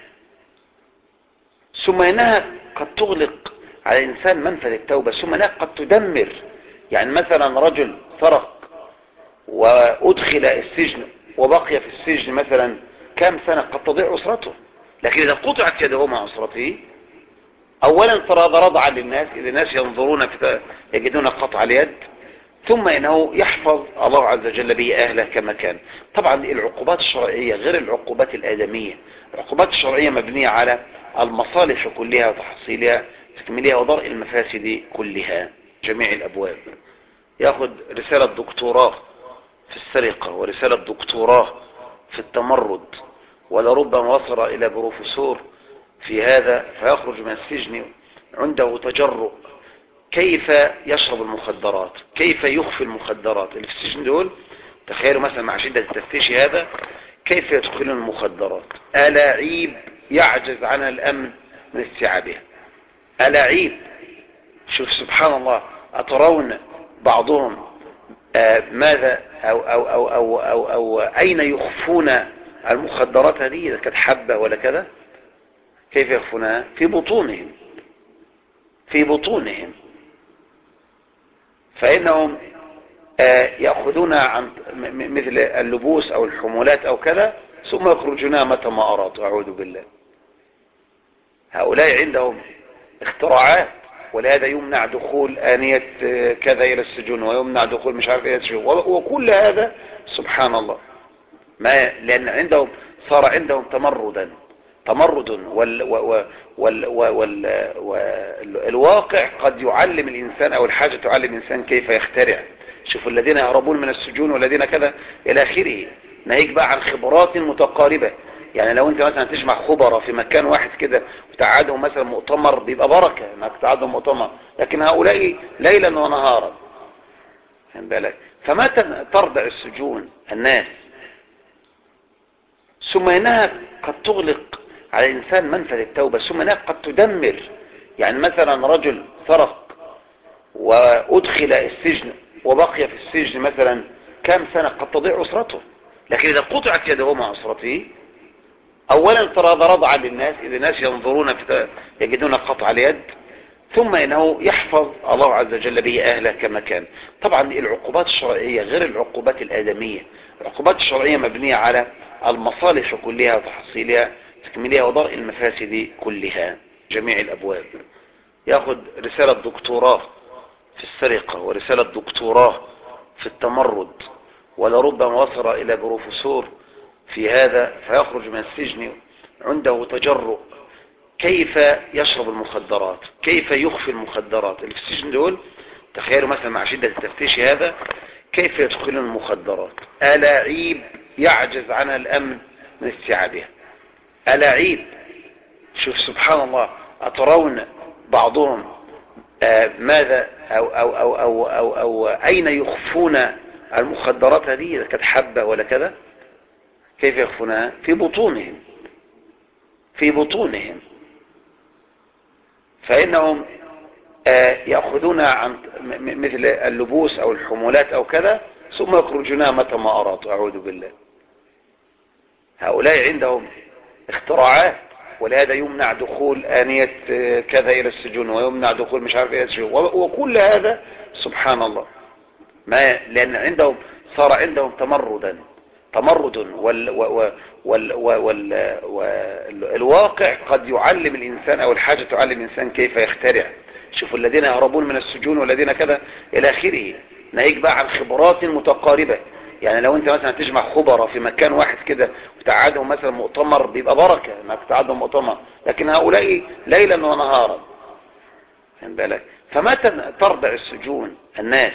ثم انها قد تغلق على الانسان منفذ التوبة، ثم انها قد تدمر. يعني مثلا رجل سرق وادخل السجن وبقي في السجن مثلا كام سنة، قد تضيع اسرته. لكن اذا قطعت يده مع اسرته، اولا ترى رضعا للناس، اذا الناس ينظرون يجدون قطع اليد، ثم انه يحفظ الله عز وجل به اهله كما كان. طبعا العقوبات الشرعية غير العقوبات الادمية. العقوبات الشرعية مبنية على المصالح كلها وتحصيلها تكميلها ودرء المفاسد كلها، جميع الابواب. ياخذ رسالة دكتوراه في السرقة ورسالة دكتوراه في التمرد، ولربما وصل الى بروفيسور في هذا، فيخرج من السجن عنده تجرؤ كيف يشرب المخدرات، كيف يخفي المخدرات اللي في السجن دول. تخيلوا مثلا مع شدة التفتيش هذا كيف يدخلون المخدرات. ألاعيب يعجز عنها الأمن من استيعابها. ألاعيب، شوف سبحان الله، أترون بعضهم ماذا أو أين يخفون المخدرات هذه إذا كانت حبة ولا كذا؟ كيف يخفونها؟ في بطونهم، في بطونهم. فإنهم يأخذون عن مثل اللبوس أو الحمولات أو كذا، ثم يخرجونها متى ما أرادوا. أعوذ بالله. هؤلاء عندهم اختراعات، ولهذا يمنع دخول آنية كذا إلى السجون، ويمنع دخول مش عارف إلى السجون، وكل هذا سبحان الله. ما لأن عندهم صار عندهم تمرد والواقع قد يعلم الإنسان، أو الحاجة تعلم الإنسان كيف يخترع. شوفوا الذين يهربون من السجون والذين كذا إلى آخره. ناهيك بقى عن خبرات متقاربة. يعني لو انت مثلا تجمع خبراء في مكان واحد كده وتقعدهم مثلا مؤتمر، بيبقى بركة انك تقعدهم مؤتمر، لكن هؤلاء ليلا ونهارا. فهم بالك؟ فما ترضع السجون الناس، ثم انها قد تغلق على الانسان منفذ التوبة، ثم انها قد تدمر. يعني مثلا رجل سرق وادخل السجن وبقي في السجن مثلا كام سنة، قد تضيع اسرته. لكن اذا قطعت يده مع اسرته، اولا ترى رضعا للناس، اذا الناس ينظرون يجدون قطع اليد، ثم انه يحفظ الله عز وجل به اهله كما كان. طبعا العقوبات الشرعية غير العقوبات الادمية. العقوبات الشرعية مبنية على المصالح كلها وتحصيلها تكميلها ودرء المفاسد كلها، جميع الابواب. ياخذ رسالة دكتوراه في السرقة ورسالة دكتوراه في التمرد، ولربما وصل الى بروفيسور في هذا، فيخرج من السجن عنده تجرؤ كيف يشرب المخدرات، كيف يخفي المخدرات اللي في السجن دول. تخيلوا مثلا مع شدة التفتيش هذا كيف يدخلون المخدرات. ألاعيب يعجز عنها الأمن من استيعابها. ألاعيب، شوف سبحان الله، أترون بعضهم ماذا أو أين يخفون المخدرات هذه إذا كانت حبة ولا كذا؟ كيف يخفونها؟ في بطونهم، في بطونهم. فإنهم يأخذون عن مثل اللبوس أو الحمولات أو كذا، ثم يخرجونها متى ما أرادوا. أعوذ بالله. هؤلاء عندهم اختراعات، ولهذا يمنع دخول آنية كذا إلى السجون، ويمنع دخول مش عارف إلى السجون، وكل هذا سبحان الله. ما لأن عندهم صار عندهم تمرد والواقع قد يعلم الإنسان، أو الحاجة تعلم الإنسان كيف يخترع. شوفوا الذين يهربون من السجون والذين كذا إلى آخره، ناهيك بقى عن خبرات متقاربة. يعني لو انت مثلا تجمع خبراء في مكان واحد كده وتقعدهم مثلا مؤتمر، بيبقى بركة انك تقعدهم مؤتمر، لكن هؤلاء ليلا ونهارا. فهم بالك؟ فمتى ترضع السجون الناس؟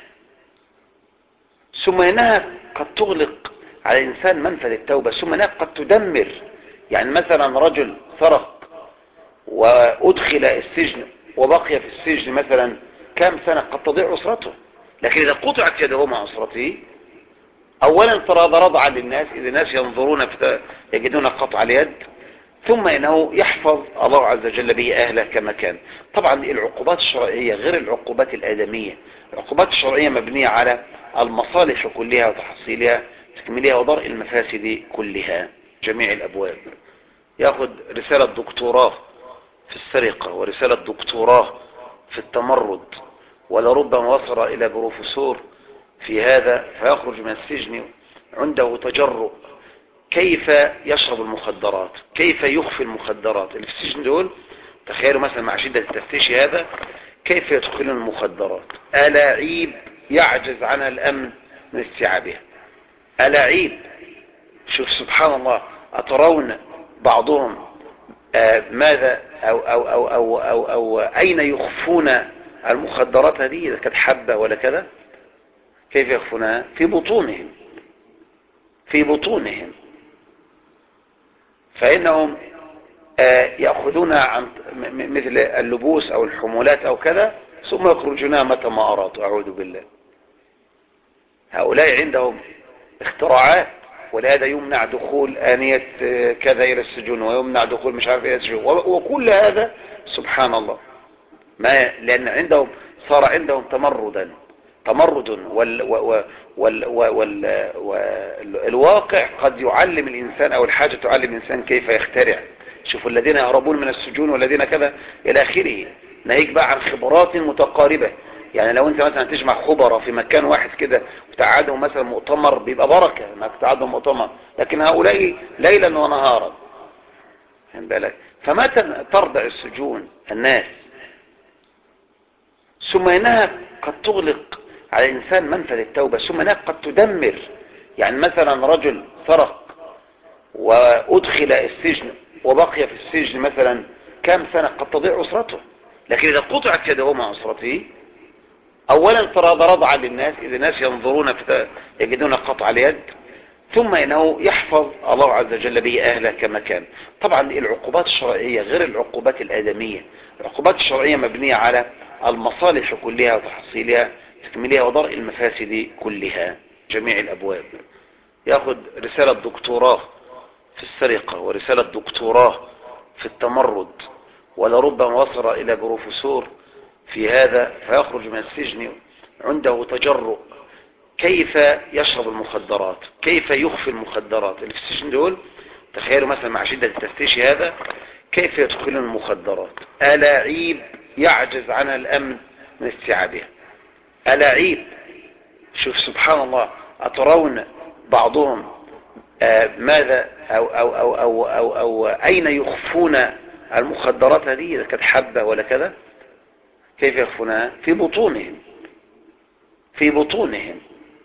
ثم انها قد تغلق على الانسان منفذ التوبة، ثم انها قد تدمر. يعني مثلا رجل سرق وادخل السجن وبقي في السجن مثلا كام سنة، قد تضيع اسرته. لكن اذا قطعت يده مع اسرته، اولا ترى رضعا للناس، اذا الناس ينظرون يجدون قطع اليد، ثم انه يحفظ الله عز وجل به اهله كما كان. طبعا العقوبات الشرعية غير العقوبات الادمية. العقوبات الشرعية مبنية على المصالح كلها وتحصيلها تكملها ودرء المفاسد كلها جميع الابواب. ياخذ رسالة دكتوراه في السرقة ورسالة دكتوراه في التمرد، ولربما وصل الى بروفيسور في هذا، فيخرج من السجن عنده تجرؤ كيف يشرب المخدرات، كيف يخفي المخدرات اللي في السجن دول. تخيلوا مثلا مع شدة التفتيش هذا كيف يدخلون المخدرات، ألاعيب يعجز عنها الأمن من استيعابها، ألاعيب. شوف سبحان الله، أترون بعضهم ماذا أو أين يخفون المخدرات هذه، إذا كانت حبة ولا كذا، كيف يخفونها؟ في بطونهم، في بطونهم. فإنهم يأخذون عن مثل اللبوس أو الحمولات أو كذا، ثم يخرجونها متى ما أرادوا. أعوذ بالله. هؤلاء عندهم اختراعات، ولهذا يمنع دخول آنية كذا إلى السجون، ويمنع دخول مش عارف إلى السجون، وكل هذا سبحان الله. ما لأن عندهم صار عندهم تمرد والواقع قد يعلم الإنسان، أو الحاجة تعلم الإنسان كيف يخترع. شوفوا الذين يهربون من السجون والذين كذا إلى آخره، ناهيك بقى عن خبرات متقاربة. يعني لو انت مثلا تجمع خبراء في مكان واحد كده وتقعدهم مثلا مؤتمر، بيبقى بركة انك تقعدهم مؤتمر، لكن هؤلاء ليلا ونهارا. فهم بالك؟ فمتى ترضع السجون الناس؟ ثم انها قد تغلق على الانسان منفذ التوبة، ثم انها قد تدمر. يعني مثلا رجل سرق وادخل السجن وبقي في السجن مثلا كام سنة، قد تضيع اسرته. لكن اذا قطعت يده مع اسرته، اولا ترى رضعا للناس، اذا الناس ينظرون يجدون قطع اليد، ثم انه يحفظ الله عز وجل به اهله كما كان. طبعا العقوبات الشرعية غير العقوبات الادمية. العقوبات الشرعية مبنية على المصالح كلها وتحصيلها تكملها ودرء المفاسد كلها جميع الابواب. ياخذ رسالة دكتوراه في السرقة ورسالة دكتوراه في التمرد، ولربما وصل الى بروفيسور في هذا، فيخرج من السجن عنده تجرؤ كيف يشرب المخدرات، كيف يخفي المخدرات اللي في السجن دول. تخيلوا مثلا مع شدة التفتيش هذا كيف يدخلون المخدرات، ألاعيب يعجز عنها الأمن من استيعابها، ألاعيب. شوف سبحان الله، أترون بعضهم ماذا أو أين يخفون المخدرات هذه، إذا كانت حبة ولا كذا، كيف يخفونها؟ في بطونهم، في بطونهم.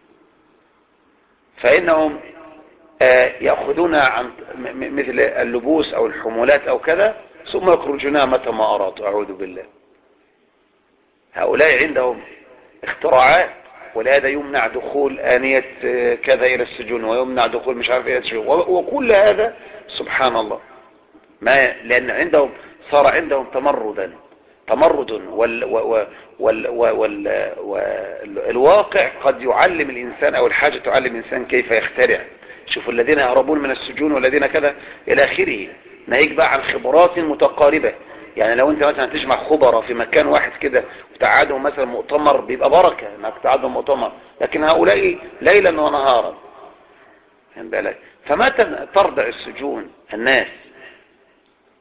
فإنهم يأخذون عن مثل اللبوس أو الحمولات أو كذا، ثم يخرجونها متى ما أرادوا. أعوذ بالله. هؤلاء عندهم اختراعات، ولهذا يمنع دخول آنية كذا إلى السجون، ويمنع دخول مش عارف إلى السجون، وكل هذا سبحان الله. ما لأن عندهم صار عندهم تمرد والواقع قد يعلم الإنسان، أو الحاجة تعلم الإنسان كيف يخترع. شوفوا الذين يهربون من السجون والذين كذا إلى آخره، ناهيك بقى عن خبرات متقاربة. يعني لو انت مثلا تجمع خبراء في مكان واحد كده وتقعدهم مثلا مؤتمر، بيبقى بركة انك تقعدهم مؤتمر، لكن هؤلاء ليلا ونهارا. فهم بالك؟ فمتى ترضع السجون الناس؟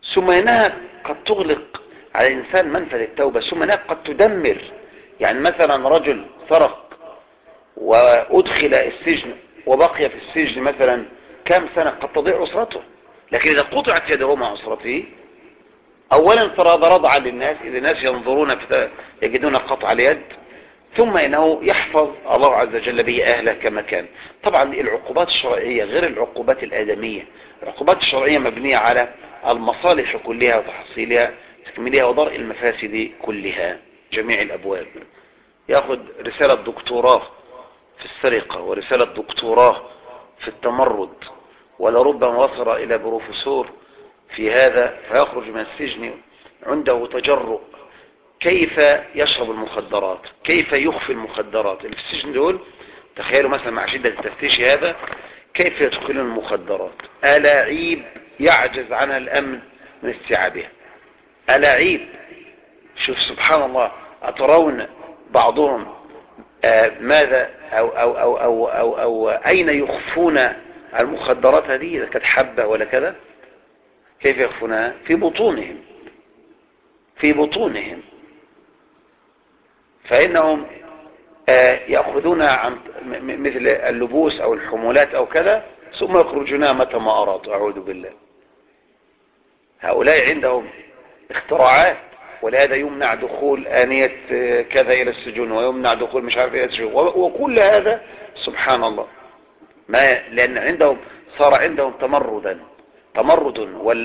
ثم إنها قد تغلق على الإنسان منفذ التوبة، ثم إنها قد تدمر. يعني مثلا رجل سرق وأدخل السجن وبقي في السجن مثلا كام سنة، قد تضيع أسرته. لكن إذا قطعت يده مع أسرته، أولا صار رضعا للناس، إذا الناس ينظرون يجدون قطع اليد، ثم إنه يحفظ الله عز وجل به أهله كما كان. طبعا العقوبات الشرعية غير العقوبات الآدمية. العقوبات الشرعية مبنية على المصالح كلها وتحصيلها تكميلها ودرء المفاسد كلها جميع الأبواب. يأخذ رسالة دكتوراه في السرقة ورسالة دكتوراه في التمرد، ولربما وصل إلى بروفيسور في هذا، فيخرج من السجن عنده تجرؤ كيف يشرب المخدرات، كيف يخفي المخدرات اللي في السجن دول. تخيلوا مثلا مع شدة التفتيش هذا كيف يدخلون المخدرات، ألاعيب يعجز عنها الأمن من استيعابها، ألاعيب. شوف سبحان الله، أترون بعضهم ماذا أو أين يخفون المخدرات هذه، إذا كانت حبة ولا كذا، كيف يخفونها؟ في بطونهم، في بطونهم. فإنهم يأخذون عن مثل اللبوس أو الحمولات أو كذا، ثم يخرجونها متى ما أرادوا. أعوذ بالله. هؤلاء عندهم اختراعات، ولهذا يمنع دخول آنية كذا إلى السجون، ويمنع دخول مش عارف إلى السجون، وكل هذا سبحان الله. ما لأن عندهم صار عندهم تمرد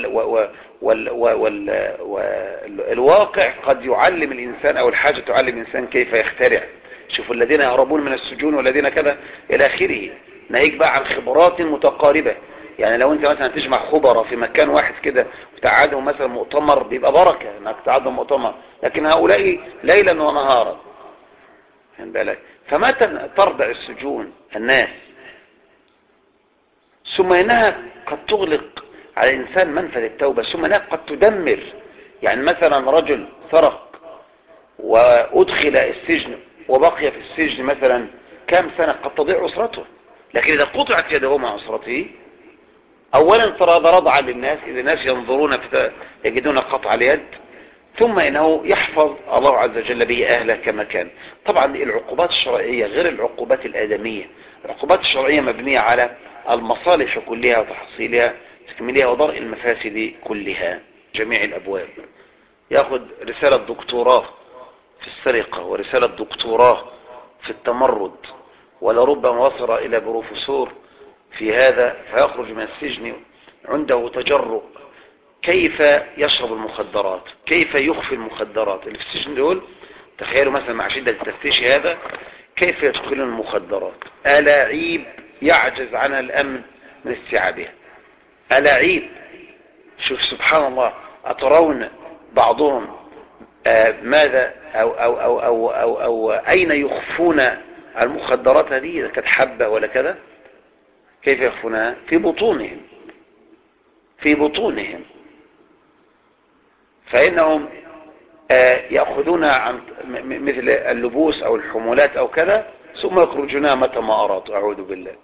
والواقع قد يعلم الإنسان، أو الحاجة تعلم الإنسان كيف يخترع. شوفوا الذين يهربون من السجون والذين كذا إلى آخره، ناهيك بقى عن خبرات متقاربة. يعني لو انت مثلا تجمع خبراء في مكان واحد كده وتقعدهم مثلا مؤتمر، بيبقى بركة انك تقعدهم مؤتمر، لكن هؤلاء ليلا ونهارا. فمتى ترضع السجون الناس؟ ثم إنها قد تغلق على الإنسان منفذ التوبة، ثم إنها قد تدمر. يعني مثلا رجل سرق وأدخل السجن وبقي في السجن مثلا كام سنة، قد تضيع أسرته. لكن إذا قطعت يده مع أسرته، أولا صار رضعا للناس، إذا الناس ينظرون يجدون قطع اليد، ثم إنه يحفظ الله عز وجل به أهله كما كان. طبعا العقوبات الشرعية غير العقوبات الآدمية. العقوبات الشرعية مبنية على المصالح كلها وتحصيلها تكميلها ودرء المفاسد كلها جميع الأبواب. يأخذ رسالة دكتوراه في السرقة ورسالة دكتوراه في التمرد، ولربما وصل إلى بروفيسور في هذا، فيخرج من السجن عنده تجرؤ كيف يشرب المخدرات، كيف يخفي المخدرات اللي في السجن دول. تخيلوا مثلا مع شدة التفتيش هذا كيف يدخلون المخدرات، ألاعيب يعجز عنها الأمن من استيعابها، ألاعيب. شوف سبحان الله، أترون بعضهم ماذا أو أين يخفون المخدرات هذه، إذا كانت حبة ولا كذا، كيف يخفونها؟ في بطونهم، في بطونهم. فإنهم يأخذون عن مثل اللبوس أو الحمولات أو كذا، ثم يخرجونها متى ما أرادوا. أعوذ بالله.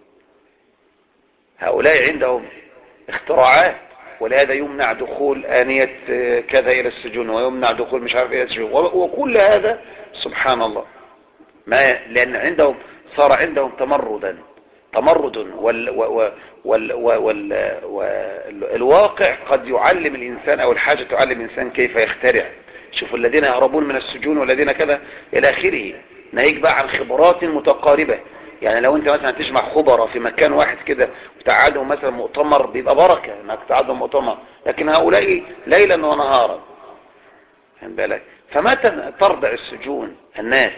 هؤلاء عندهم اختراعات، ولهذا يمنع دخول آنية كذا إلى السجون، ويمنع دخول مش عارف إلى السجون، وكل هذا سبحان الله. ما لأن عندهم صار عندهم تمرد والواقع قد يعلم الإنسان، أو الحاجة تعلم الإنسان كيف يخترع. شوفوا الذين يهربون من السجون والذين كذا إلى آخره، ناهيك بقى عن خبرات متقاربة. يعني لو انت مثلا تجمع خبراء في مكان واحد كده وتقعدهم مثلا مؤتمر، بيبقى بركة انك تقعدهم مؤتمر، لكن هؤلاء ليلا ونهارا. فمتى ترضع السجون الناس؟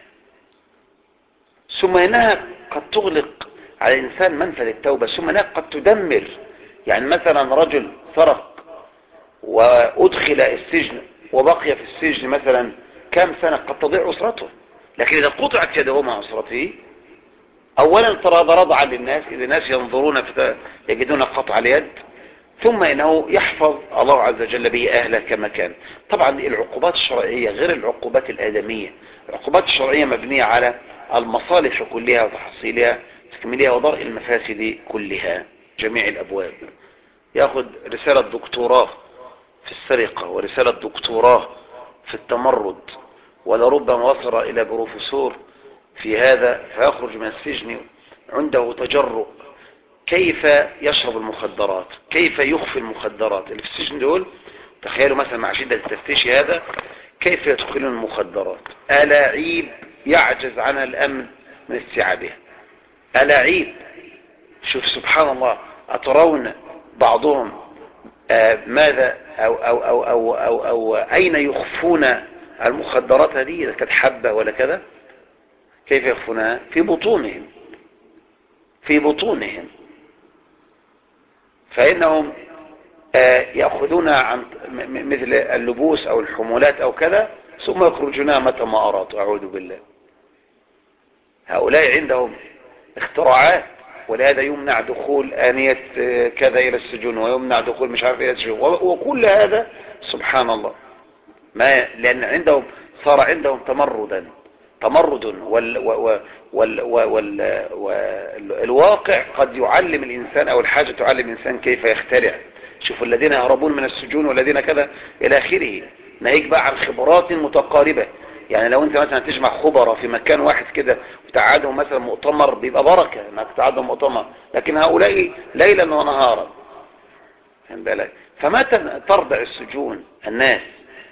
ثم إنها قد تغلق على الإنسان منفذ التوبة، ثم إنها قد تدمر. يعني مثلا رجل سرق وأدخل السجن وبقي في السجن مثلا كام سنة، قد تضيع أسرته. لكن إذا قطعت يده مع أسرته، أولا صار رضعا للناس، إذا الناس ينظرون يجدون قطع اليد، ثم إنه يحفظ الله عز وجل به أهله كما كان. طبعا العقوبات الشرعية غير العقوبات الآدمية. العقوبات الشرعية مبنية على المصالح كلها وتحصيلها تكميلها ودرء المفاسد كلها جميع الأبواب. يأخذ رسالة دكتوراه في السرقة ورسالة دكتوراه في التمرد، ولربما وصل إلى بروفيسور في هذا فيخرج من السجن عنده تجرؤ كيف يشرب المخدرات، كيف يخفي المخدرات اللي في السجن دول. تخيلوا مثلا مع شدة التفتيش هذا كيف يدخلون المخدرات، ألاعيب يعجز عنها الأمن من استيعابها، ألاعيب. شوف سبحان الله، أترون بعضهم ماذا أو أين يخفون المخدرات هذه، إذا كانت حبة ولا كذا، كيف يخفونها؟ في بطونهم، في بطونهم. فإنهم يأخذون عن مثل اللبوس أو الحمولات أو كذا، ثم يخرجونها متى ما أرادوا. أعوذ بالله. هؤلاء عندهم اختراعات، ولهذا يمنع دخول آنية كذا إلى السجون، ويمنع دخول مش عارف إلى السجون، وكل هذا سبحان الله. ما لأن عندهم صار عندهم تمرد والواقع قد يعلم الإنسان، أو الحاجة تعلم الإنسان كيف يخترع. شوفوا الذين يهربون من السجون والذين كذا إلى آخره، ناهيك بقى عن خبرات متقاربة. يعني لو انت مثلا تجمع خبراء في مكان واحد كده وتقعدهم مثلا مؤتمر، بيبقى بركة انك تقعدهم مؤتمر، لكن هؤلاء ليلا ونهارا. فهم بالك؟ فما ترضع السجون الناس،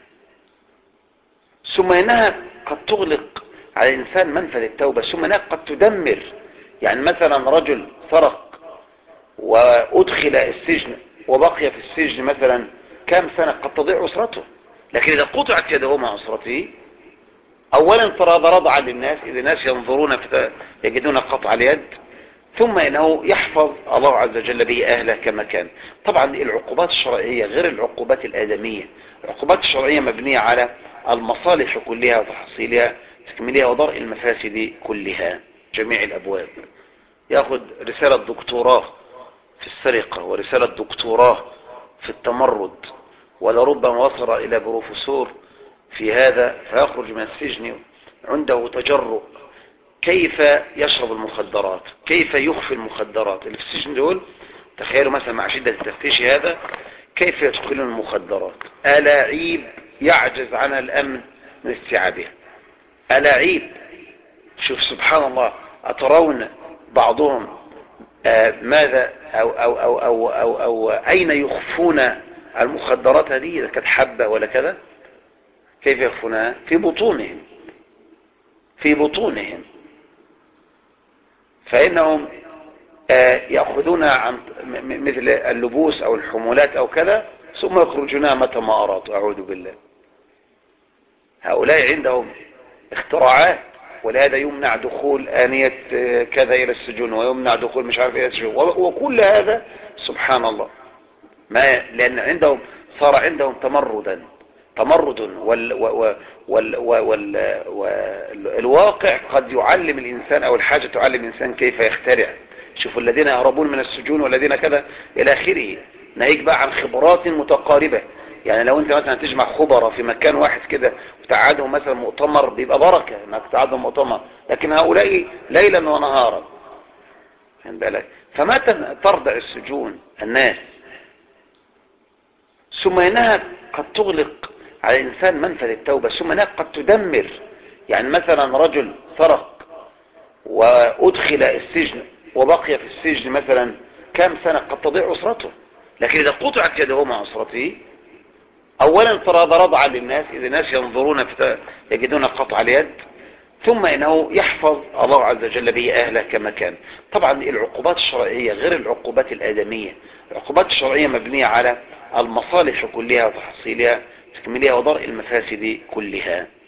ثم انها قد تغلق على الانسان منفذ التوبة، ثم انها قد تدمر. يعني مثلا رجل سرق وادخل السجن وبقي في السجن مثلا كام سنة، قد تضيع اسرته. لكن اذا قطعت يده مع اسرته، اولا ترى رضعا للناس، اذا الناس ينظرون يجدون قطع اليد، ثم انه يحفظ الله عز وجل به اهله كما كان. طبعا العقوبات الشرعية غير العقوبات الادمية. العقوبات الشرعية مبنية على المصالح كلها وتحصيلها تكميلها ودرء المفاسد كلها، جميع الابواب. ياخذ رسالة دكتوراه في السرقة ورسالة دكتوراه في التمرد، ولربما وصل الى بروفيسور في هذا فيخرج من السجن عنده تجرؤ كيف يشرب المخدرات، كيف يخفي المخدرات اللي في السجن دول. تخيلوا مثلا مع شدة التفتيش هذا كيف يدخلون المخدرات، ألاعيب يعجز عنها الأمن من استيعابها، ألاعيب. شوف سبحان الله، أترون بعضهم ماذا أو أين يخفون المخدرات هذه، إذا كانت حبة ولا كذا، كيف يخفونها؟ في بطونهم، في بطونهم. فإنهم يأخذون عن مثل اللبوس أو الحمولات أو كذا، ثم يخرجونها متى ما أرادوا. أعوذ بالله. هؤلاء عندهم اختراعات، ولهذا يمنع دخول آنية كذا إلى السجون، ويمنع دخول مش عارف إلى السجون، وكل هذا سبحان الله. ما لأن عندهم صار عندهم تمرد والواقع قد يعلم الإنسان، أو الحاجة تعلم الإنسان كيف يخترع. شوفوا الذين يهربون من السجون والذين كذا إلى آخره، ناهيك بقى عن خبرات متقاربة. يعني لو انت مثلا تجمع خبراء في مكان واحد كده وتقعدهم مثلا مؤتمر، بيبقى بركة انك تقعدهم مؤتمر، لكن هؤلاء ليلا ونهارا. فهم بالك؟ فما ترضع السجون الناس، ثم انها قد تغلق على الانسان منفذ التوبة، ثم انها قد تدمر. يعني مثلا رجل سرق وادخل السجن وبقي في السجن مثلا كام سنة، قد تضيع اسرته. لكن اذا قطعت يده مع اسرته، اولا ترى رضعا للناس، اذا الناس ينظرون يجدون قطع اليد، ثم انه يحفظ الله عز وجل به اهله كما كان. طبعا العقوبات الشرعية غير العقوبات الادمية. العقوبات الشرعية مبنية على المصالح كلها وتحصيلها تكميلها ودرء المفاسد كلها.